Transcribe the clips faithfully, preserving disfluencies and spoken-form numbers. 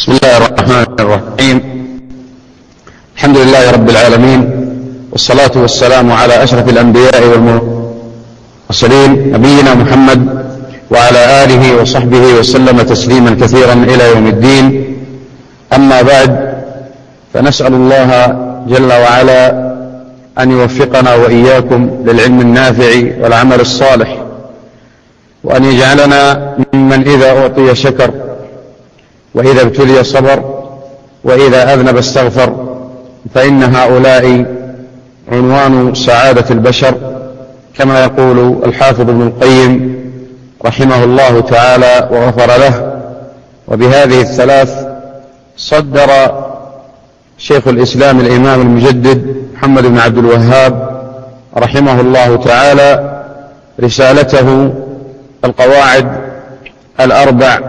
بسم الله الرحمن الرحيم. الحمد لله رب العالمين، والصلاة والسلام على أشرف الأنبياء والمرسلين نبينا محمد وعلى آله وصحبه وسلم تسليما كثيرا إلى يوم الدين. أما بعد، فنسأل الله جل وعلا أن يوفقنا وإياكم للعلم النافع والعمل الصالح، وأن يجعلنا ممن إذا أعطي شكر، وإذا ابتلي صبر، وإذا أذنب استغفر، فإن هؤلاء عنوان سعادة البشر، كما يقول الحافظ ابن القيم رحمه الله تعالى وغفر له. وبهذه الثلاث صدر شيخ الإسلام الإمام المجدد محمد بن عبد الوهاب رحمه الله تعالى رسالته القواعد الأربع.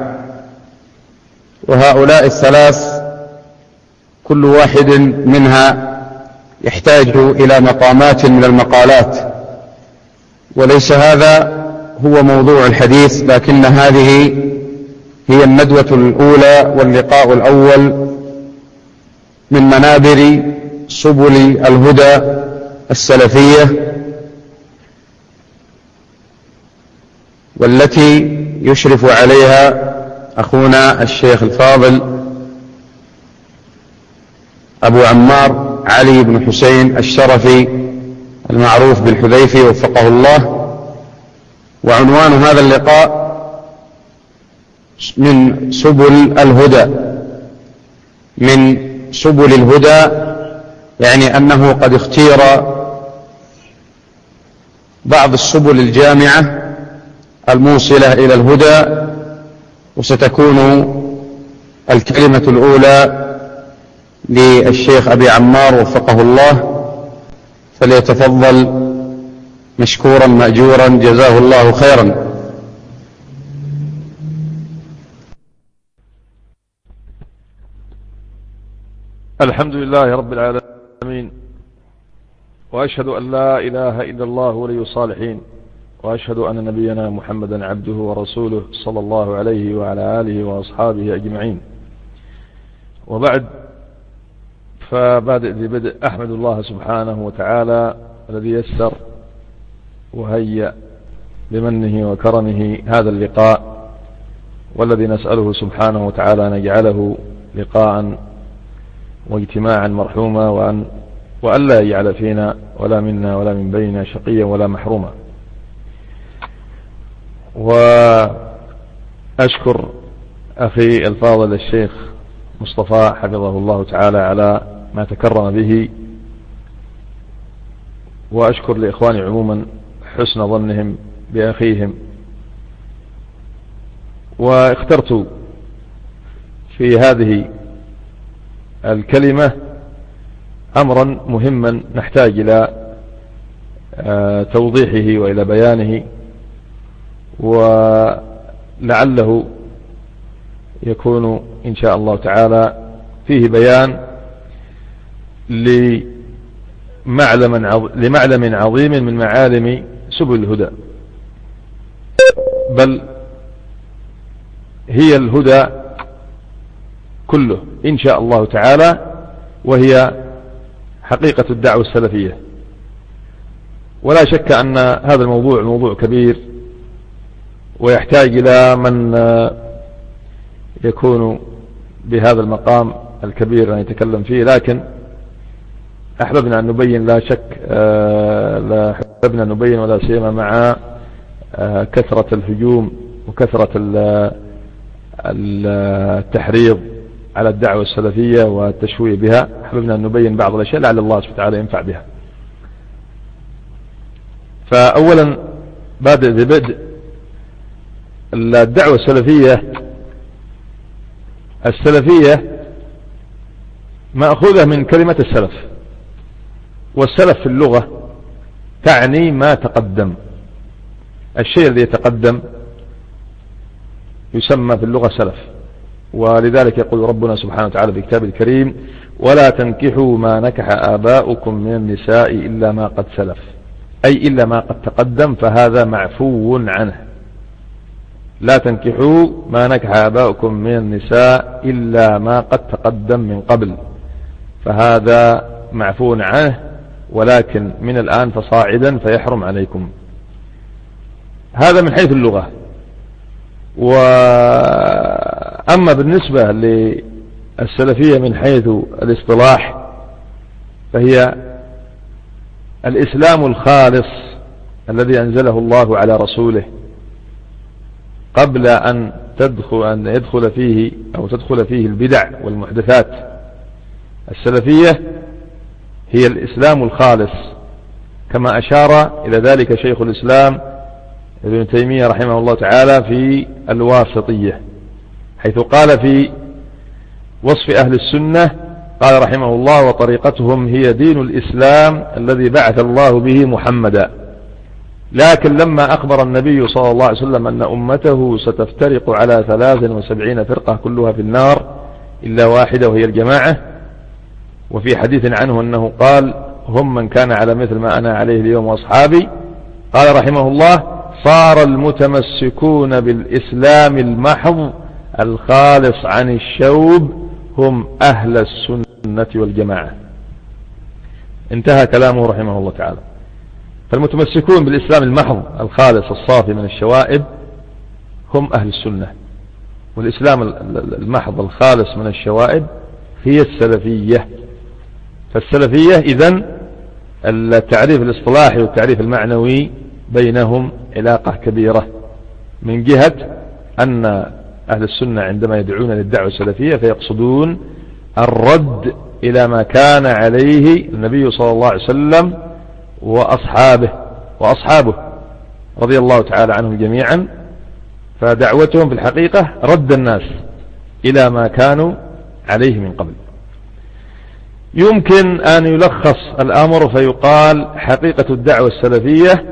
وهؤلاء الثلاث كل واحد منها يحتاج إلى مقامات من المقالات، وليس هذا هو موضوع الحديث، لكن هذه هي الندوة الأولى واللقاء الأول من منابر سبل الهدى السلفية، والتي يشرف عليها أخونا الشيخ الفاضل أبو عمار علي بن حسين الشرفي المعروف بالحذيفي وفقه الله. وعنوان هذا اللقاء من سبل الهدى. من سبل الهدى يعني أنه قد اختير بعض السبل الجامعة الموصلة إلى الهدى، وستكون الكلمة الأولى للشيخ أبي عمار وفقه الله، فليتفضل مشكورا مأجورا جزاه الله خيرا. الحمد لله رب العالمين، وأشهد أن لا إله إلا الله ولي الصالحين، وأشهد أن نبينا محمدا عبده ورسوله صلى الله عليه وعلى آله وأصحابه أجمعين. وبعد، فبادئ ببدء أحمد الله سبحانه وتعالى الذي يسر وهيأ بمنه وكرمه هذا اللقاء، والذي نسأله سبحانه وتعالى أن يجعله لقاء واجتماعا مرحوما، وأن وأن لا يجعل فينا ولا منا ولا من بيننا شقيا ولا محروما. وأشكر أخي الفاضل الشيخ مصطفى حفظه الله تعالى على ما تكرم به، وأشكر لإخواني عموما حسن ظنهم بأخيهم. واخترت في هذه الكلمة أمرا مهما نحتاج إلى توضيحه وإلى بيانه، ولعله يكون إن شاء الله تعالى فيه بيان لمعلم لمعلم عظيم من معالم سبل الهدى، بل هي الهدى كله إن شاء الله تعالى، وهي حقيقة الدعوة السلفية. ولا شك أن هذا الموضوع موضوع كبير، ويحتاج إلى من يكون بهذا المقام الكبير أن يتكلم فيه، لكن أحببنا أن نبين، لا شك لا أحببنا أن نبين، ولا سيما مع كثرة الهجوم وكثرة التحريض على الدعوة السلفية والتشويه بها، أحببنا أن نبين بعض الأشياء لعل الله سبحانه وتعالى ينفع بها. فأولا بادئ ببدء، الدعوة السلفية السلفية مأخوذة من كلمة السلف، والسلف في اللغة تعني ما تقدم. الشيء الذي يتقدم يسمى في اللغة سلف. ولذلك يقول ربنا سبحانه وتعالى في كتابه الكريم: ولا تنكحوا ما نكح آباؤكم من النساء إلا ما قد سلف، أي إلا ما قد تقدم، فهذا معفو عنه. لا تنكحوا ما نكح آباؤكم من النساء إلا ما قد تقدم من قبل، فهذا معفو عنه، ولكن من الآن فصاعدا فيحرم عليكم. هذا من حيث اللغة. وأما بالنسبة للسلفية من حيث الاصطلاح فهي الإسلام الخالص الذي أنزله الله على رسوله قبل أن تدخل أن يدخل فيه أو تدخل فيه البدع والمحدثات. السلفية هي الإسلام الخالص، كما أشار إلى ذلك شيخ الإسلام ابن تيمية رحمه الله تعالى في الواسطية، حيث قال في وصف أهل السنة، قال رحمه الله: وطريقتهم هي دين الإسلام الذي بعث الله به محمدا. لكن لما أخبر النبي صلى الله عليه وسلم أن أمته ستفترق على ثلاث وسبعين فرقة كلها في النار إلا واحدة وهي الجماعة، وفي حديث عنه أنه قال: هم من كان على مثل ما أنا عليه اليوم وأصحابي. قال رحمه الله: صار المتمسكون بالإسلام المحض الخالص عن الشوب هم أهل السنة والجماعة. انتهى كلامه رحمه الله تعالى. فالمتمسكون بالإسلام المحض الخالص الصافي من الشوائب هم أهل السنة، والإسلام المحض الخالص من الشوائب هي السلفية. فالسلفية إذن التعريف الاصطلاحي والتعريف المعنوي بينهم علاقة كبيرة، من جهة أن أهل السنة عندما يدعون للدعوة السلفية فيقصدون الرد إلى ما كان عليه النبي صلى الله عليه وسلم وأصحابه وأصحابه رضي الله تعالى عنهم جميعا. فدعوتهم في الحقيقة رد الناس إلى ما كانوا عليه من قبل. يمكن أن يلخص الأمر فيقال: حقيقة الدعوة السلفية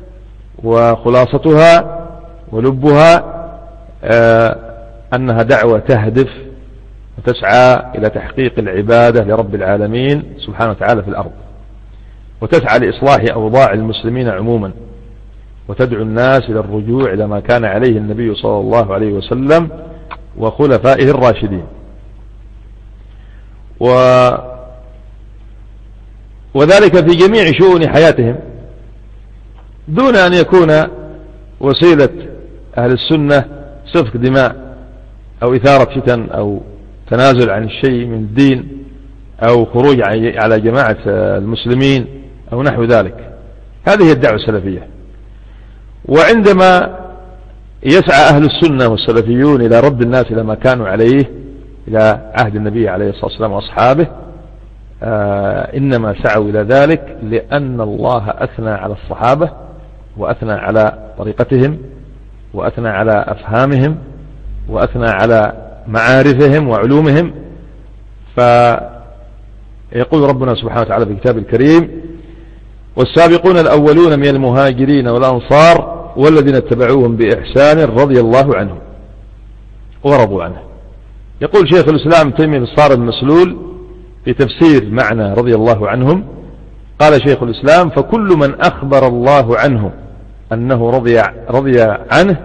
وخلاصتها ولبها آه أنها دعوة تهدف وتسعى إلى تحقيق العبادة لرب العالمين سبحانه وتعالى في الأرض، وتسعى لإصلاح أوضاع المسلمين عموما، وتدعو الناس إلى الرجوع إلى ما كان عليه النبي صلى الله عليه وسلم وخلفائه الراشدين. و وذلك في جميع شؤون حياتهم، دون أن يكون وسيلة أهل السنة سفك دماء أو إثارة فتن أو تنازل عن الشيء من الدين أو خروج على جماعة المسلمين أو نحو ذلك. هذه هي الدعوة السلفية. وعندما يسعى أهل السنة والسلفيون إلى رد الناس إلى ما كانوا عليه إلى عهد النبي عليه الصلاة والسلام وأصحابه، آه إنما سعوا إلى ذلك لأن الله أثنى على الصحابة وأثنى على طريقتهم وأثنى على أفهامهم وأثنى على معارفهم وعلومهم. فيقول ربنا سبحانه وتعالى في كتاب الكريم: والسابقون الأولون من المهاجرين والأنصار والذين اتبعوهم بإحسان رضي الله عنهم ورضوا عنه. يقول شيخ الإسلام تيمية في الصارم المسلول في تفسير معنى رضي الله عنهم، قال شيخ الإسلام: فكل من أخبر الله عنه أنه رضي, رضي عنه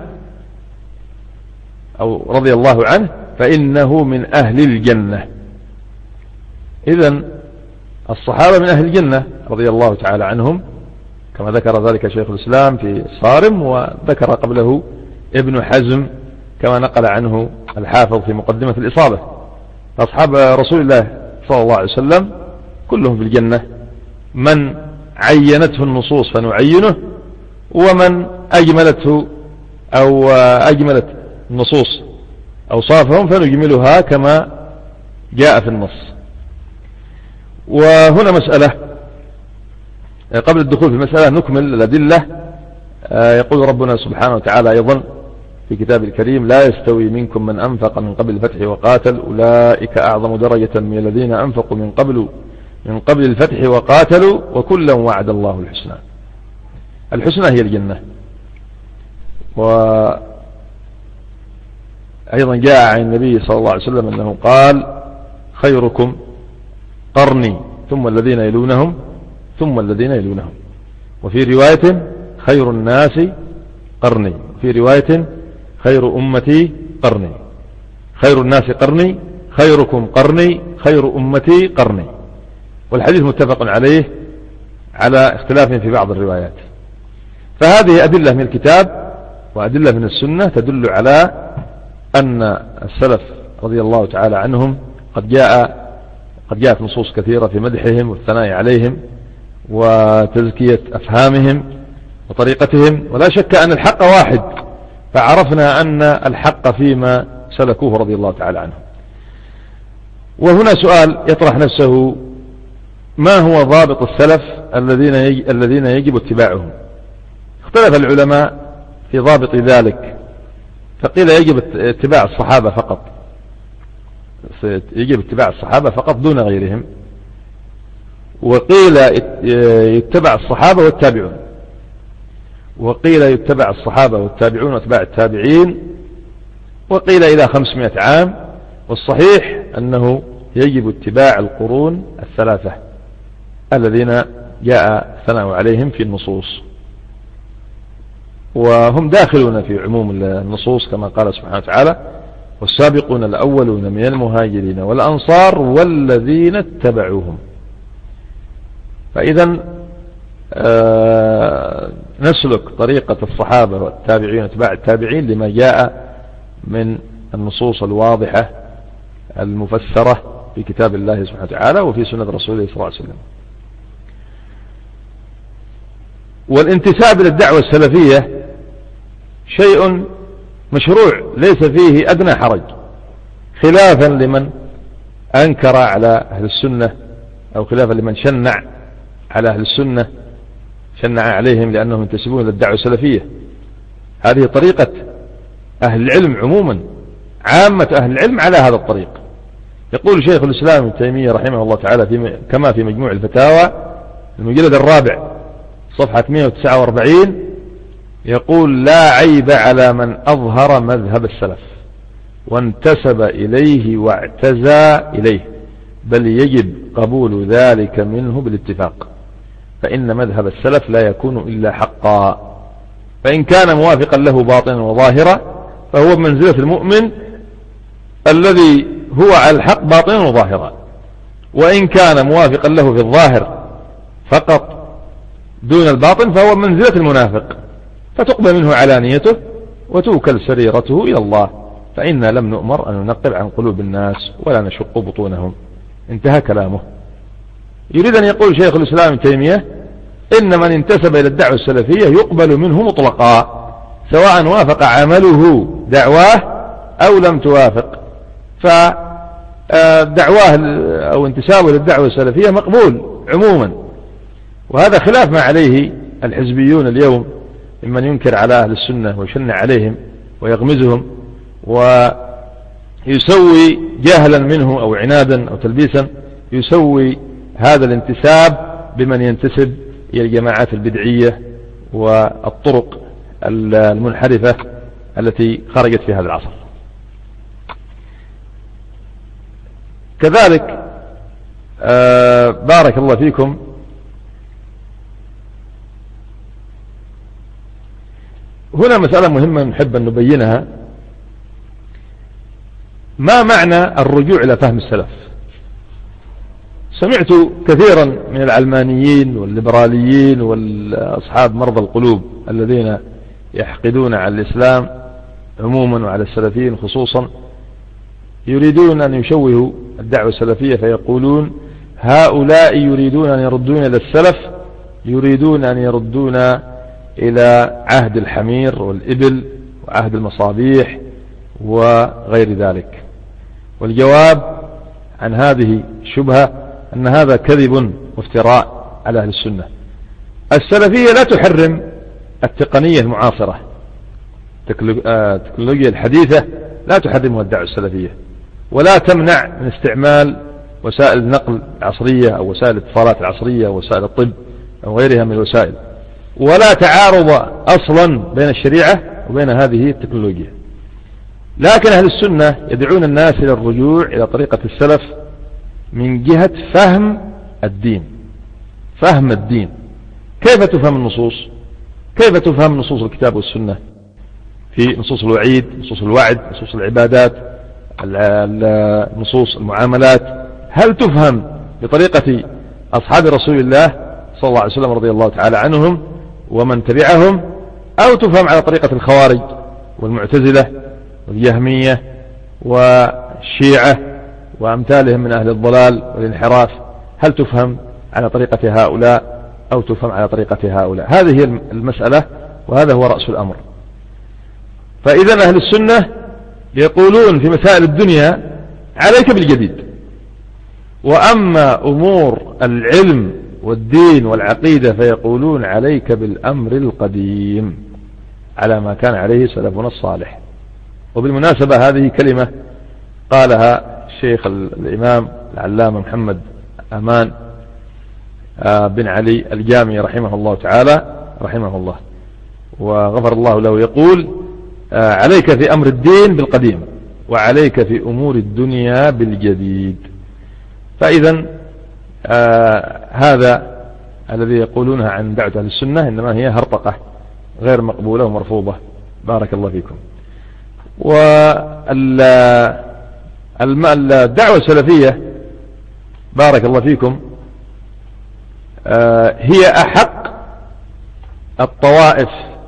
أو رضي الله عنه فإنه من أهل الجنة. إذن الصحابة من أهل الجنة رضي الله تعالى عنهم، كما ذكر ذلك شيخ الإسلام في الصارم، وذكر قبله ابن حزم كما نقل عنه الحافظ في مقدمة الإصابة. أصحاب رسول الله صلى الله عليه وسلم كلهم في الجنة، من عينته النصوص فنعينه، ومن أجملته أو أجملت النصوص أوصافهم فنجملها كما جاء في النص. وهنا مسألة قبل الدخول في المسألة نكمل الأدلة. يقول ربنا سبحانه وتعالى أيضا في كتاب الكريم: لا يستوي منكم من أنفق من قبل الفتح وقاتل أولئك أعظم درجة من الذين أنفقوا من قبل من قبل الفتح وقاتلوا وكلا وعد الله الحسنى. الحسنى هي الجنة. وأيضا جاء عن النبي صلى الله عليه وسلم أنه قال: خيركم قرني ثم الذين يلونهم ثم الذين يلونهم. وفي رواية: خير الناس قرني. في رواية: خير أمتي قرني، خير الناس قرني، خيركم قرني، خير أمتي قرني. والحديث متفق عليه على اختلاف في بعض الروايات. فهذه أدلة من الكتاب وأدلة من السنة تدل على أن السلف رضي الله تعالى عنهم قد جاء قد جاءت نصوص كثيرة في مدحهم والثناء عليهم وتزكية أفهامهم وطريقتهم، ولا شك أن الحق واحد، فعرفنا أن الحق فيما سلكوه رضي الله تعالى عنهم. وهنا سؤال يطرح نفسه: ما هو ضابط السلف الذين الذين يجب اتباعهم؟ اختلف العلماء في ضابط ذلك، فقيل يجب اتباع الصحابة فقط، يجب اتباع الصحابة فقط دون غيرهم، وقيل يتبع الصحابة والتابعون، وقيل يتبع الصحابة والتابعون واتباع التابعين، وقيل إلى خمسمائة عام. والصحيح أنه يجب اتباع القرون الثلاثة الذين جاء الثناء عليهم في النصوص، وهم داخلون في عموم النصوص كما قال سبحانه وتعالى: والسابقون الأولون من المهاجرين والأنصار والذين اتبعوهم. فإذا آه نسلك طريقة الصحابة والتابعين واتباع التابعين لما جاء من النصوص الواضحة المفسرة في كتاب الله سبحانه وتعالى وفي سنة رسوله صلى الله عليه وسلم. والانتساب إلى الدعوة السلفية شيء مشروع ليس فيه أدنى حرج، خلافا لمن أنكر على أهل السنة، أو خلافا لمن شنع على أهل السنة، شنع عليهم لأنهم ينتسبون إلى الدعوة السلفية. هذه طريقة أهل العلم عموما، عامة أهل العلم على هذا الطريق. يقول شيخ الإسلام ابن تيمية رحمه الله تعالى في كما في مجموع الفتاوى المجلد الرابع صفحة مئة وتسعة وأربعين، يقول: لا عيب على من أظهر مذهب السلف وانتسب إليه واعتزى إليه، بل يجب قبول ذلك منه بالاتفاق، فإن مذهب السلف لا يكون إلا حقا، فإن كان موافقا له باطنا وظاهرا فهو بمنزلة المؤمن الذي هو على الحق باطنا وظاهرا، وإن كان موافقا له في الظاهر فقط دون الباطن فهو بمنزلة المنافق، فتقبل منه علانيته وتوكل سريرته إلى الله، فإنا لم نؤمر أن ننقب عن قلوب الناس ولا نشق بطونهم. انتهى كلامه. يريد أن يقول شيخ الإسلام ابن تيمية إن من انتسب إلى الدعوة السلفية يقبل منه مطلقا، سواء وافق عمله دعواه أو لم توافق، فدعواه أو انتسابه للدعوة السلفية مقبول عموما. وهذا خلاف ما عليه الحزبيون اليوم ممن ينكر على أهل السنة ويشنع عليهم ويغمزهم ويسوي جهلا منه أو عنادا أو تلبيسا، يسوي هذا الانتساب بمن ينتسب إلى الجماعات البدعية والطرق المنحرفة التي خرجت في هذا العصر. كذلك آه بارك الله فيكم، هنا مسألة مهمة نحب أن نبينها: ما معنى الرجوع إلى فهم السلف؟ سمعت كثيرا من العلمانيين والليبراليين والأصحاب مرضى القلوب الذين يحقدون على الإسلام عموما وعلى السلفيين خصوصا يريدون أن يشوهوا الدعوة السلفية، فيقولون هؤلاء يريدون أن يردون إلى السلف، يريدون أن يردون إلى عهد الحمير والإبل وعهد المصابيح وغير ذلك. والجواب عن هذه الشبهة أن هذا كذب وافتراء على أهل السنة. السلفية لا تحرم التقنية المعاصرة، التكنولوجيا الحديثة لا تحرمها الدعوة السلفية، ولا تمنع من استعمال وسائل النقل العصرية أو وسائل الاتصالات العصرية ووسائل الطب أو غيرها من الوسائل، ولا تعارض أصلا بين الشريعة وبين هذه التكنولوجيا. لكن أهل السنة يدعون الناس إلى الرجوع إلى طريقة السلف من جهة فهم الدين. فهم الدين، كيف تفهم النصوص؟ كيف تفهم نصوص الكتاب والسنة؟ في نصوص الوعيد، نصوص الوعد، نصوص العبادات، نصوص المعاملات، هل تفهم بطريقة أصحاب رسول الله صلى الله عليه وسلم رضي الله تعالى عنهم ومن تبعهم، أو تفهم على طريقة الخوارج والمعتزلة والجهمية والشيعة وأمثالهم من أهل الضلال والانحراف؟ هل تفهم على طريقة هؤلاء أو تفهم على طريقة هؤلاء؟ هذه هي المسألة، وهذا هو رأس الأمر. فإذا أهل السنة يقولون في مسائل الدنيا عليك بالجديد، وأما أمور العلم والدين والعقيدة فيقولون عليك بالأمر القديم على ما كان عليه سلفنا الصالح. وبالمناسبة هذه كلمة قالها الشيخ الإمام العلامة محمد أمان بن علي الجامي رحمه الله تعالى رحمه الله وغفر الله له، يقول عليك في أمر الدين بالقديم وعليك في أمور الدنيا بالجديد. فإذا آه هذا الذي يقولونها عن دعوة أهل السنة إنما هي هرطقة غير مقبولة ومرفوضة. بارك الله فيكم. والدعوة السلفية بارك الله فيكم آه هي أحق الطوائف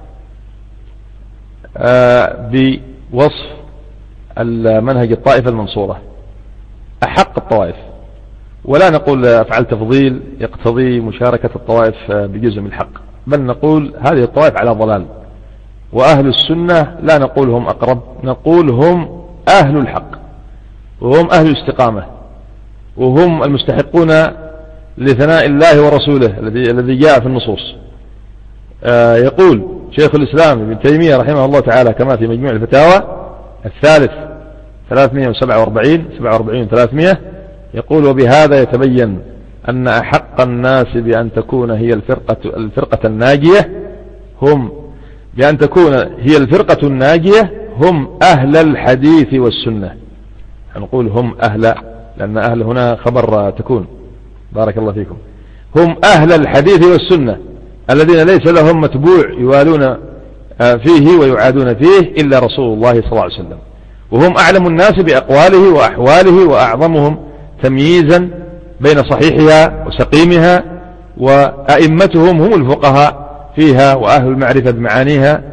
آه بوصف المنهج الطائفة المنصورة، أحق الطوائف. ولا نقول أفعل تفضيل يقتضي مشاركة الطوائف بجزء من الحق، بل نقول هذه الطوائف على ضلال. وأهل السنة لا نقول هم أقرب، نقول هم أهل الحق وهم أهل الاستقامة وهم المستحقون لثناء الله ورسوله الذي الذي جاء في النصوص. آه يقول شيخ الإسلام ابن تيمية رحمه الله تعالى كما في مجموع الفتاوى الثالث ثلاثمائة وسبعة وأربعين سبعة وأربعين ثلاثمائة، يقول وبهذا يتبين أن أحق الناس بأن تكون هي الفرقة, الفرقة الناجية هم بأن تكون هي الفرقة الناجية هم أهل الحديث والسنة. نقول هم أهل لأن أهل هنا خبر تكون. بارك الله فيكم. هم أهل الحديث والسنة الذين ليس لهم متبوع يوالون فيه ويعادون فيه إلا رسول الله صلى الله عليه وسلم، وهم أعلم الناس بأقواله وأحواله وأعظمهم تمييزا بين صحيحها وسقيمها، وأئمتهم هم الفقهاء فيها وأهل المعرفة بمعانيها،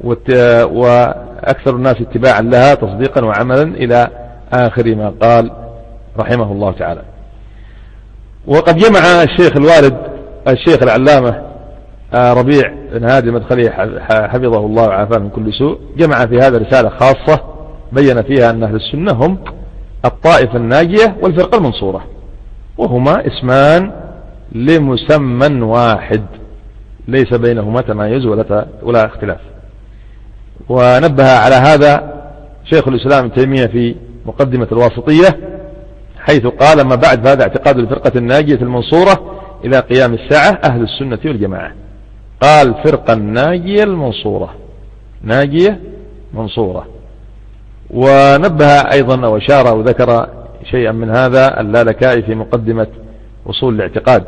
وأكثر الناس اتباعا لها تصديقا وعملا إلى آخر ما قال رحمه الله تعالى. وقد جمع الشيخ الوالد الشيخ العلامة ربيع بن هادي المدخلي حفظه الله وعافاه من كل سوء، جمع في هذا رسالة خاصة بين فيها أن أهل السنة هم الطائفة الناجية والفرقة المنصورة، وهما اسمان لمسمى واحد ليس بينهما تمايز ولا ولا اختلاف. ونبه على هذا شيخ الإسلام ابن تيمية في مقدمة الواسطية حيث قال ما بعد فهذا اعتقاد الفرقة الناجية المنصورة إلى قيام الساعة أهل السنة والجماعة. قال فرقة الناجية المنصورة، ناجية منصورة. ونبه أيضا وشار وذكر شيئا من هذا اللالكائي في مقدمة أصول الاعتقاد.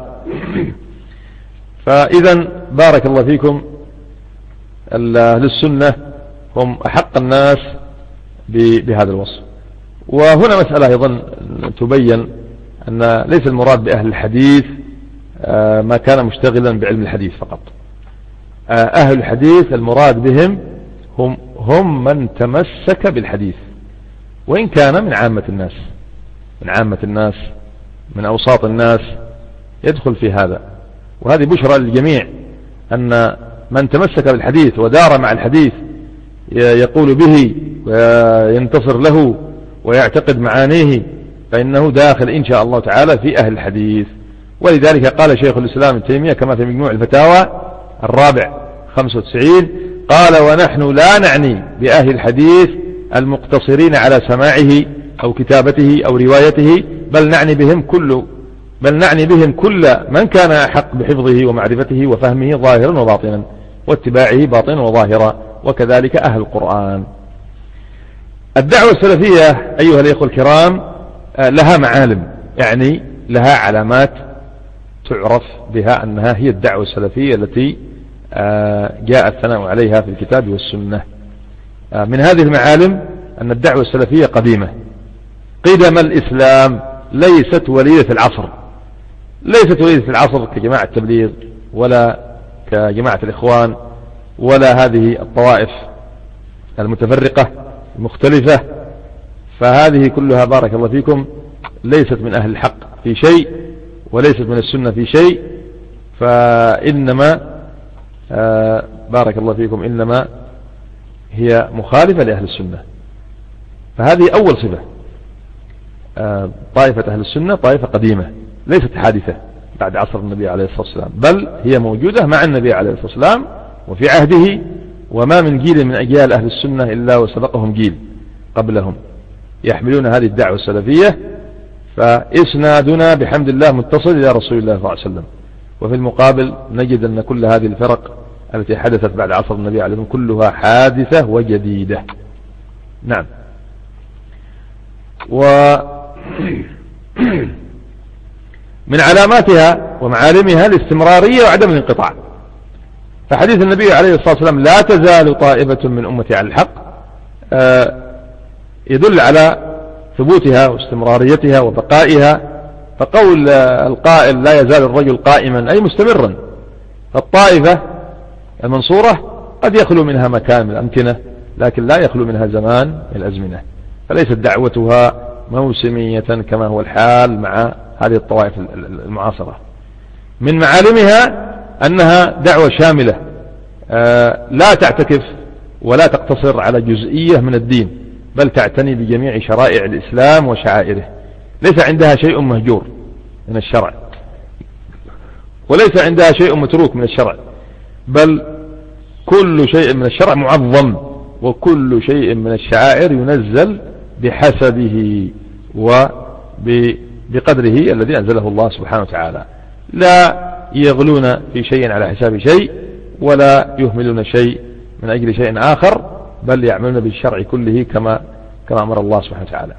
فإذا بارك الله فيكم أهل السنة هم أحق الناس بهذا الوصف. وهنا مسألة أيضا تبين أن ليس المراد بأهل الحديث ما كان مشتغلا بعلم الحديث فقط. أهل الحديث المراد بهم هم, هم من تمسك بالحديث، وإن كان من عامة الناس من عامة الناس من أوساط الناس يدخل في هذا. وهذه بشرى للجميع أن من تمسك بالحديث ودار مع الحديث يقول به وينتصر له ويعتقد معانيه فإنه داخل إن شاء الله تعالى في أهل الحديث. ولذلك قال شيخ الإسلام ابن تيمية كما في مجموع الفتاوى الرابع خمسة وتسعين قال ونحن لا نعني بأهل الحديث المقتصرين على سماعه أو كتابته أو روايته، بل نعني بهم كل بل نعني بهم كل من كان أحق بحفظه ومعرفته وفهمه ظاهرا وباطنا واتباعه باطنا وظاهرا، وكذلك أهل القرآن. الدعوة السلفية أيها الإخوة الكرام لها معالم، يعني لها علامات تعرف بها أنها هي الدعوة السلفية التي جاء الثناء عليها في الكتاب والسنة. من هذه المعالم أن الدعوة السلفية قديمة قدم الإسلام، ليست وليدة العصر، ليست وليدة العصر كجماعة التبليغ ولا كجماعة الإخوان ولا هذه الطوائف المتفرقة المختلفة، فهذه كلها بارك الله فيكم ليست من أهل الحق في شيء وليست من السنة في شيء، فإنما آه بارك الله فيكم إنما هي مخالفة لأهل السنة. فهذه أول صفة، آه طائفة أهل السنة طائفة قديمة ليست حادثة بعد عصر النبي عليه الصلاة والسلام، بل هي موجودة مع النبي عليه الصلاة والسلام وفي عهده، وما من جيل من أجيال أهل السنة إلا وسبقهم جيل قبلهم يحملون هذه الدعوة السلفية، فإسنادنا بحمد الله متصل إلى رسول الله صلى الله عليه وسلم. وفي المقابل نجد أن كل هذه الفرق التي حدثت بعد عصر النبي عليه الصلاة والسلام كلها حادثة وجديدة. نعم. ومن علاماتها ومعالمها الاستمرارية وعدم الانقطاع، فحديث النبي عليه الصلاة والسلام لا تزال طائفة من أمتي على الحق يدل على ثبوتها واستمراريتها وبقائها. فقول القائل لا يزال الرجل قائما أي مستمرا، الطائفة المنصورة قد يخلو منها مكان من الأمكنة لكن لا يخلو منها زمان من الأزمنة، فليست دعوتها موسمية كما هو الحال مع هذه الطوائف المعاصرة. من معالمها أنها دعوة شاملة لا تعتكف ولا تقتصر على جزئية من الدين، بل تعتني بجميع شرائع الإسلام وشعائره، ليس عندها شيء مهجور من الشرع وليس عندها شيء متروك من الشرع، بل كل شيء من الشرع معظم، وكل شيء من الشعائر ينزل بحسبه وبقدره الذي أنزله الله سبحانه وتعالى، لا يغلون في شيء على حساب شيء ولا يهملون شيء من أجل شيء آخر، بل يعملون بالشرع كله كما كما أمر الله سبحانه وتعالى.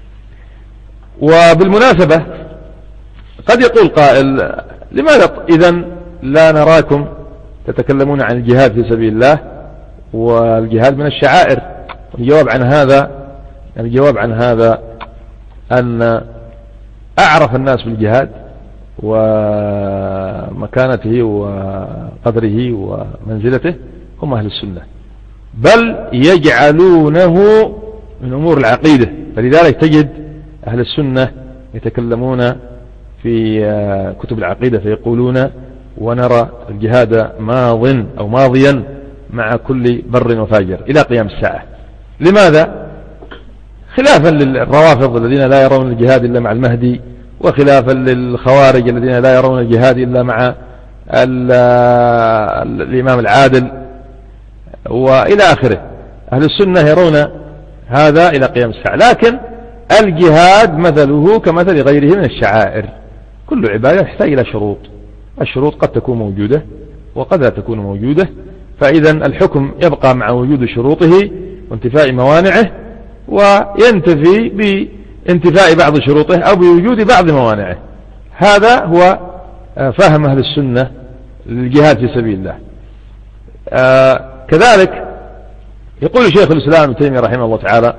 وبالمناسبة قد يقول قائل لماذا إذن لا نراكم تتكلمون عن الجهاد في سبيل الله والجهاد من الشعائر؟ الجواب عن هذا الجواب عن هذا أن أعرف الناس بالجهاد ومكانته وقدره ومنزلته هم أهل السنة، بل يجعلونه من أمور العقيدة، فلذلك تجد أهل السنة يتكلمون في كتب العقيدة فيقولون ونرى الجهاد ماض أو ماضيا مع كل بر وفاجر إلى قيام الساعة. لماذا؟ خلافا للروافض الذين لا يرون الجهاد إلا مع المهدي، وخلافا للخوارج الذين لا يرون الجهاد إلا مع الإمام العادل وإلى آخره. أهل السنة يرون هذا إلى قيام الساعة، لكن الجهاد مثله كمثل غيره من الشعائر، كل عبادة تحتاج إلى شروط، الشروط قد تكون موجودة وقد لا تكون موجودة، فإذا الحكم يبقى مع وجود شروطه وانتفاء موانعه، وينتفي بانتفاء بعض شروطه أو بوجود بعض موانعه. هذا هو فهم أهل السنة للجهاد في سبيل الله. آه كذلك يقول شيخ الإسلام ابن تيمية رحمه الله تعالى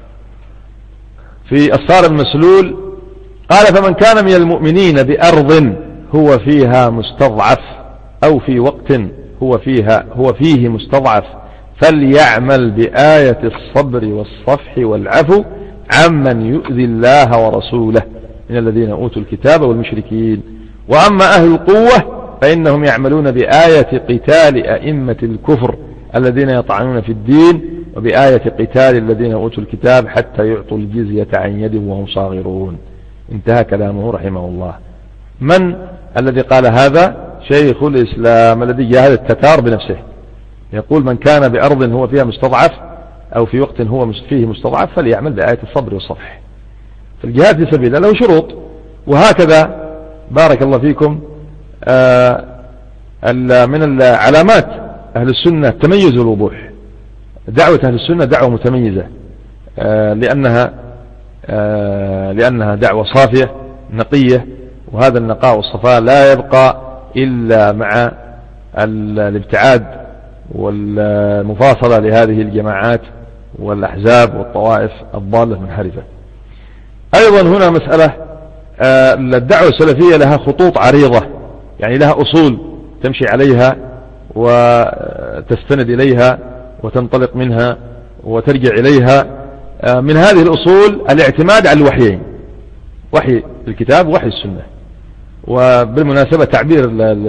في الصارم المسلول قال فمن كان من المؤمنين بأرض هو فيها مستضعف أو في وقت هو فيها هو فيه مستضعف فليعمل بآية الصبر والصفح والعفو عمن يؤذي الله ورسوله من الذين أوتوا الكتاب والمشركين. وأما أهل القوة فإنهم يعملون بآية قتال أئمة الكفر الذين يطعنون في الدين، وبآية قتال الذين أوتوا الكتاب حتى يعطوا الجزية عن يد وهم صاغرون. انتهى كلامه رحمه الله. من الذي قال هذا؟ شيخ الإسلام الذي جاهد التتار بنفسه، يقول من كان بأرض هو فيها مستضعف أو في وقت هو فيه مستضعف فليعمل بآية الصبر والصفح. فالجهاد في سبيل الله له شروط، وهكذا بارك الله فيكم آه من العلامات أهل السنة التميز والوضوح. دعوة أهل السنة دعوة متميزة آه لأنها آه لأنها دعوة صافية نقية، وهذا النقاء والصفاء لا يبقى إلا مع الابتعاد والمفاصلة لهذه الجماعات والأحزاب والطوائف الضالة المنحرفة. أيضا هنا مسألة الدعوة السلفية لها خطوط عريضة، يعني لها أصول تمشي عليها وتستند إليها وتنطلق منها وترجع إليها. من هذه الأصول الاعتماد على الوحيين، وحي الكتاب ووحي السنة. وبالمناسبة تعبير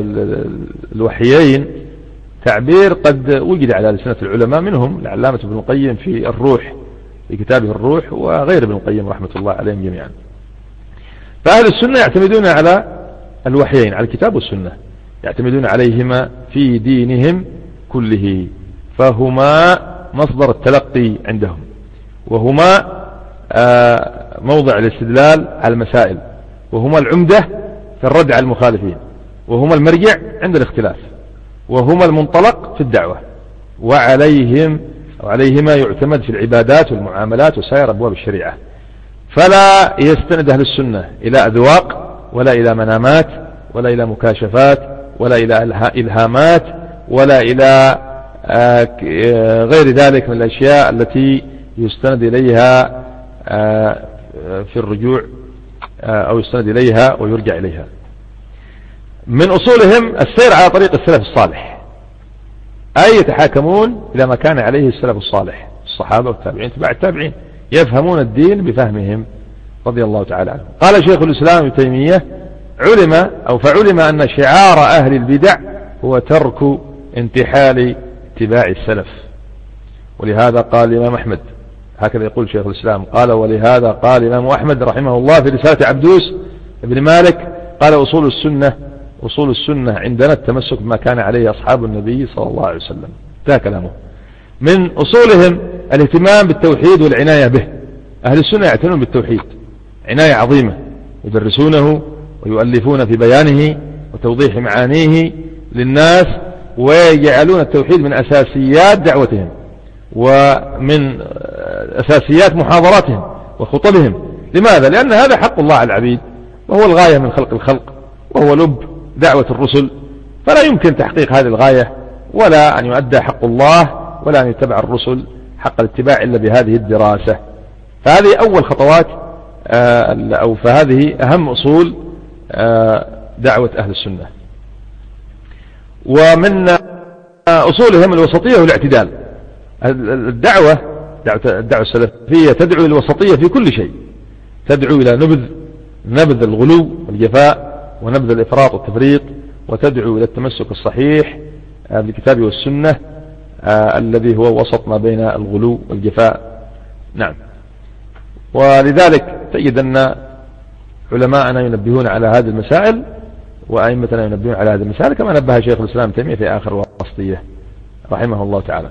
الوحيين تعبير قد وجد على لسنة العلماء، منهم العلامة ابن القيم في الروح في كتابه الروح، وغير ابن القيم رحمة الله عليهم جميعا. فأهل السنة يعتمدون على الوحيين، على الكتاب والسنة، يعتمدون عليهما في دينهم كله، فهما مصدر التلقي عندهم، وهما موضع الاستدلال على المسائل، وهما العمدة في الرد على المخالفين، وهما المرجع عند الاختلاف، وهما المنطلق في الدعوة، وعليهم وعليهما يعتمد في العبادات والمعاملات وسائر أبواب الشريعة. فلا يستند أهل السنة إلى أذواق، ولا إلى منامات، ولا إلى مكاشفات، ولا إلى إلهامات، ولا إلى غير ذلك من الأشياء التي يستند إليها في الرجوع أو يستند إليها ويرجع إليها. من أصولهم السير على طريق السلف الصالح، أي يتحاكمون إلى ما كان عليه السلف الصالح، الصحابة والتابعين تبع التابعين، يفهمون الدين بفهمهم رضي الله تعالى عنهم. قال شيخ الإسلام ابن تيمية: علم أو فعلم أن شعار أهل البدع هو ترك انتحال اتباع السلف. ولهذا قال الإمام أحمد، هكذا يقول شيخ الإسلام، قال: ولهذا قال الإمام أحمد رحمه الله في رسالة عبدوس بن مالك، قال: أصول السنة أصول السنة عندنا التمسك بما كان عليه أصحاب النبي صلى الله عليه وسلم. انتهى كلامه. من أصولهم الاهتمام بالتوحيد والعناية به. أهل السنة يعتنون بالتوحيد عناية عظيمة، يدرسونه ويؤلفون في بيانه وتوضيح معانيه للناس، ويجعلون التوحيد من أساسيات دعوتهم ومن أساسيات محاضراتهم وخطبهم. لماذا؟ لأن هذا حق الله على العبيد، وهو الغاية من خلق الخلق، وهو لب دعوة الرسل، فلا يمكن تحقيق هذه الغاية ولا أن يؤدى حق الله ولا أن يتبع الرسل حق الاتباع إلا بهذه الدراسة. فهذه أول خطوات أو فهذه أهم أصول دعوة أهل السنة. ومن أصولهم الوسطية والاعتدال. الدعوة الدعوة السلفية تدعو إلى الوسطية في كل شيء، تدعو إلى نبذ نبذ الغلو والجفاء ونبذ الإفراط والتفريط، وتدعو إلى التمسك الصحيح بالكتاب والسنة الذي هو وسط ما بين الغلو والجفاء. نعم. ولذلك تجد أن علماءنا ينبهون على هذه المسائل، وأئمتنا ينبهون على هذه المسائل، كما نبه شيخ الإسلام ابن تيمية في آخر الوسطية رحمه الله تعالى.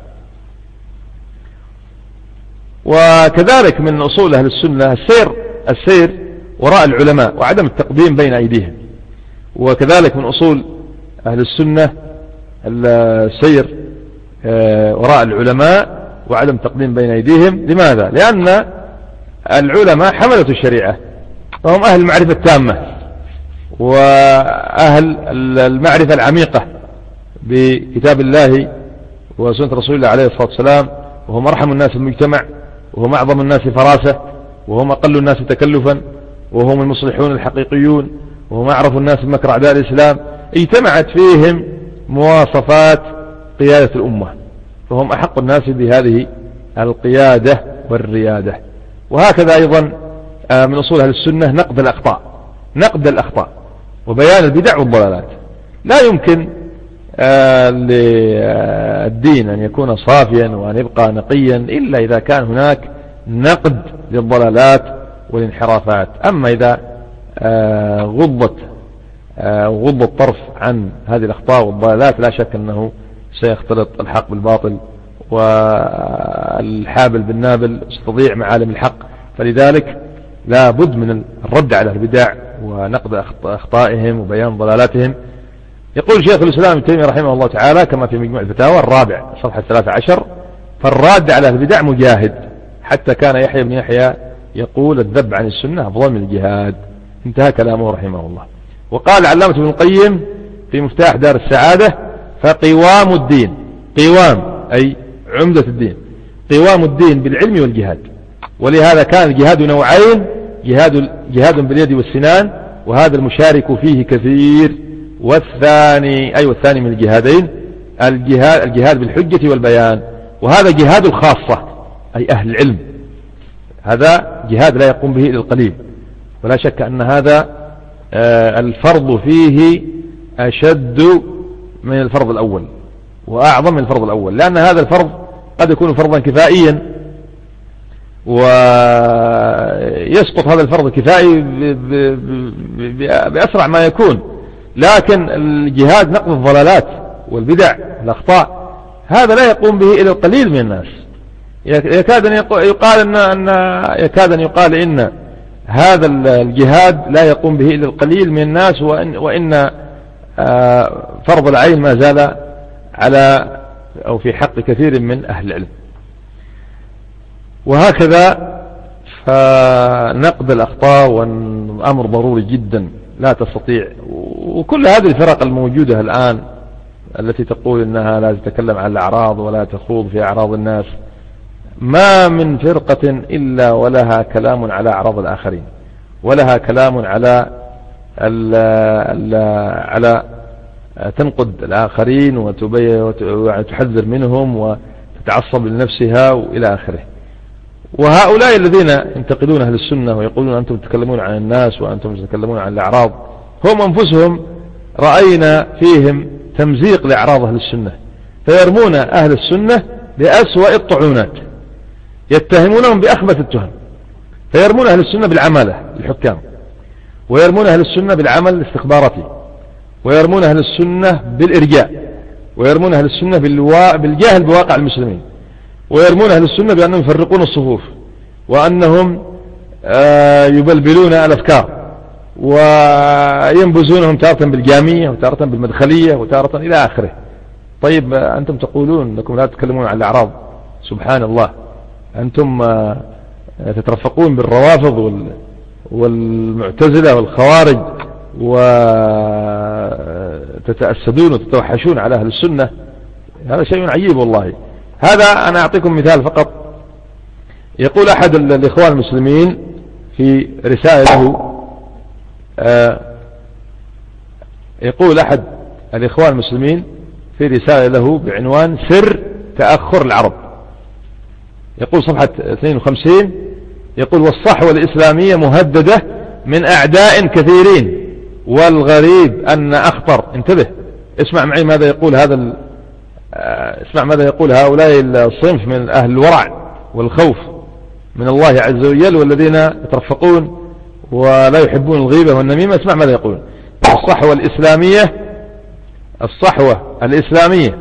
وكذلك من أصول أهل السنة السير السير وراء العلماء وعدم التقديم بين أيديهم. وكذلك من أصول أهل السنة السير وراء العلماء وعدم التقديم بين أيديهم. لماذا؟ لأن العلماء حملة الشريعة، وهم أهل المعرفة التامة وأهل المعرفة العميقة بكتاب الله وسنة رسول الله عليه الصلاة والسلام، وهم أرحم الناس المجتمع، وهم أعظم الناس فراسة، وهم أقل الناس تكلفا، وهم المصلحون الحقيقيون، وهم أعرف الناس بمكر أعداء الإسلام. اجتمعت فيهم مواصفات قيادة الأمة، فهم أحق الناس بهذه القيادة والريادة. وهكذا أيضا من أصول أهل السنة نقد الأخطاء نقد الأخطاء وبيان البدع والضلالات. لا يمكن للدين أن يكون صافيا وأن يبقى نقيا إلا إذا كان هناك نقد للضلالات والانحرافات. أما إذا غضت غض الطرف عن هذه الأخطاء والضلالات، لا شك أنه سيختلط الحق بالباطل والحابل بالنابل، ستضيع معالم الحق. فلذلك لا بد من الرد على البدع ونقد أخطائهم وبيان ضلالاتهم. يقول شيخ الإسلام ابن تيمية رحمه الله تعالى كما في مجموع الفتاوى الرابع صفحة ثلاثة عشر: فالراد على البدع مجاهد، حتى كان يحيى بن يحيى يقول الذب عن السنة أفضل من الجهاد. انتهى كلامه رحمه الله. وقال علامة ابن القيم في مفتاح دار السعادة: فقوام الدين، قوام أي عمدة الدين، قوام الدين بالعلم والجهاد. ولهذا كان الجهاد نوعين، جهاد جهاد باليد والسنان، وهذا المشارك فيه كثير. والثاني أي والثاني من الجهادين الجهاد, الجهاد بالحجة والبيان، وهذا جهاد الخاصة أي أهل العلم. هذا جهاد لا يقوم به إلا القليل، ولا شك أن هذا الفرض فيه أشد من الفرض الأول وأعظم من الفرض الأول، لأن هذا الفرض قد يكون فرضا كفائيا، ويسقط هذا الفرض الكفائي بأسرع ما يكون. لكن الجهاد نقض الضلالات والبدع والأخطاء هذا لا يقوم به إلا القليل من الناس. يكاد أن يقال إن, أن يكاد أن يقال إن هذا الجهاد لا يقوم به إلا القليل من الناس، وإن, وإن فرض العين ما زال على أو في حق كثير من أهل العلم. وهكذا فنقد الأخطاء والأمر ضروري جدا، لا تستطيع. وكل هذه الفرق الموجودة الآن التي تقول إنها لا تتكلم عن الأعراض ولا تخوض في أعراض الناس، ما من فرقة إلا ولها كلام على أعراض الآخرين، ولها كلام على ال ال على تنقد الآخرين وتحذر منهم وتتعصب لنفسها وإلى آخره. وهؤلاء الذين ينتقدون أهل السنة ويقولون أنتم تتكلمون عن الناس وأنتم تتكلمون عن الأعراض، هم أنفسهم رأينا فيهم تمزيق لأعراض أهل السنة، فيرمون أهل السنة بأسوأ الطعونات، يتهمونهم بأخبث التهم، فيرمون أهل السنة بالعمالة الحكام، ويرمون أهل السنة بالعمل الاستخباراتي، ويرمون أهل السنة بالإرجاء، ويرمون أهل السنة بالجهل بواقع المسلمين، ويرمون أهل السنة بأنهم يفرقون الصفوف، وأنهم يبلبلون الأفكار، وينبذونهم تارة بالجامية وتارة بالمدخلية وتارة إلى آخره. طيب أنتم تقولون أنكم لا تتكلمون عن الأعراض، سبحان الله، أنتم تترفقون بالروافض والمعتزلة والخوارج وتتأسدون وتتوحشون على أهل السنة. هذا شيء عجيب والله. هذا أنا أعطيكم مثال فقط. يقول أحد الإخوان المسلمين في رسالة له، يقول أحد الإخوان المسلمين في رسالة له بعنوان سر تأخر العرب، يقول صفحة اثنين وخمسين، يقول: والصحوة الإسلامية مهددة من أعداء كثيرين، والغريب أن أخطر. انتبه، اسمع معي ماذا يقول هذا، اسمع ماذا يقول هؤلاء الصنف من أهل الورع والخوف من الله عز وجل، والذين يترفقون ولا يحبون الغيبة والنميمة. اسمع ماذا يقول: الصحوة الإسلامية الصحوة الإسلامية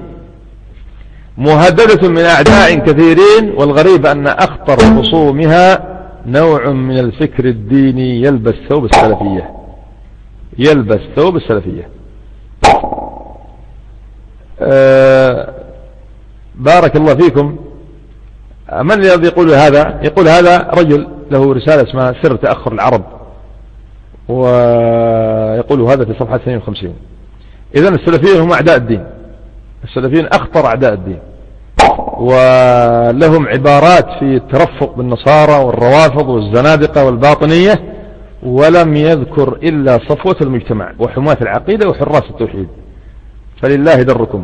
مهددة من أعداء كثيرين، والغريب أن أخطر خصومها نوع من الفكر الديني يلبس ثوب السلفية يلبس ثوب السلفية أه بارك الله فيكم. من الذي يقول هذا؟ يقول هذا رجل له رسالة اسمها سر تأخر العرب، ويقول هذا في صفحة اثنين وخمسين. إذن السلفيين هم أعداء الدين، السلفيين أخطر أعداء الدين، ولهم عبارات في الترفق بالنصارى والروافض والزنادقة والباطنية، ولم يذكر إلا صفوة المجتمع وحماة العقيدة وحراس التوحيد، فلله دركم.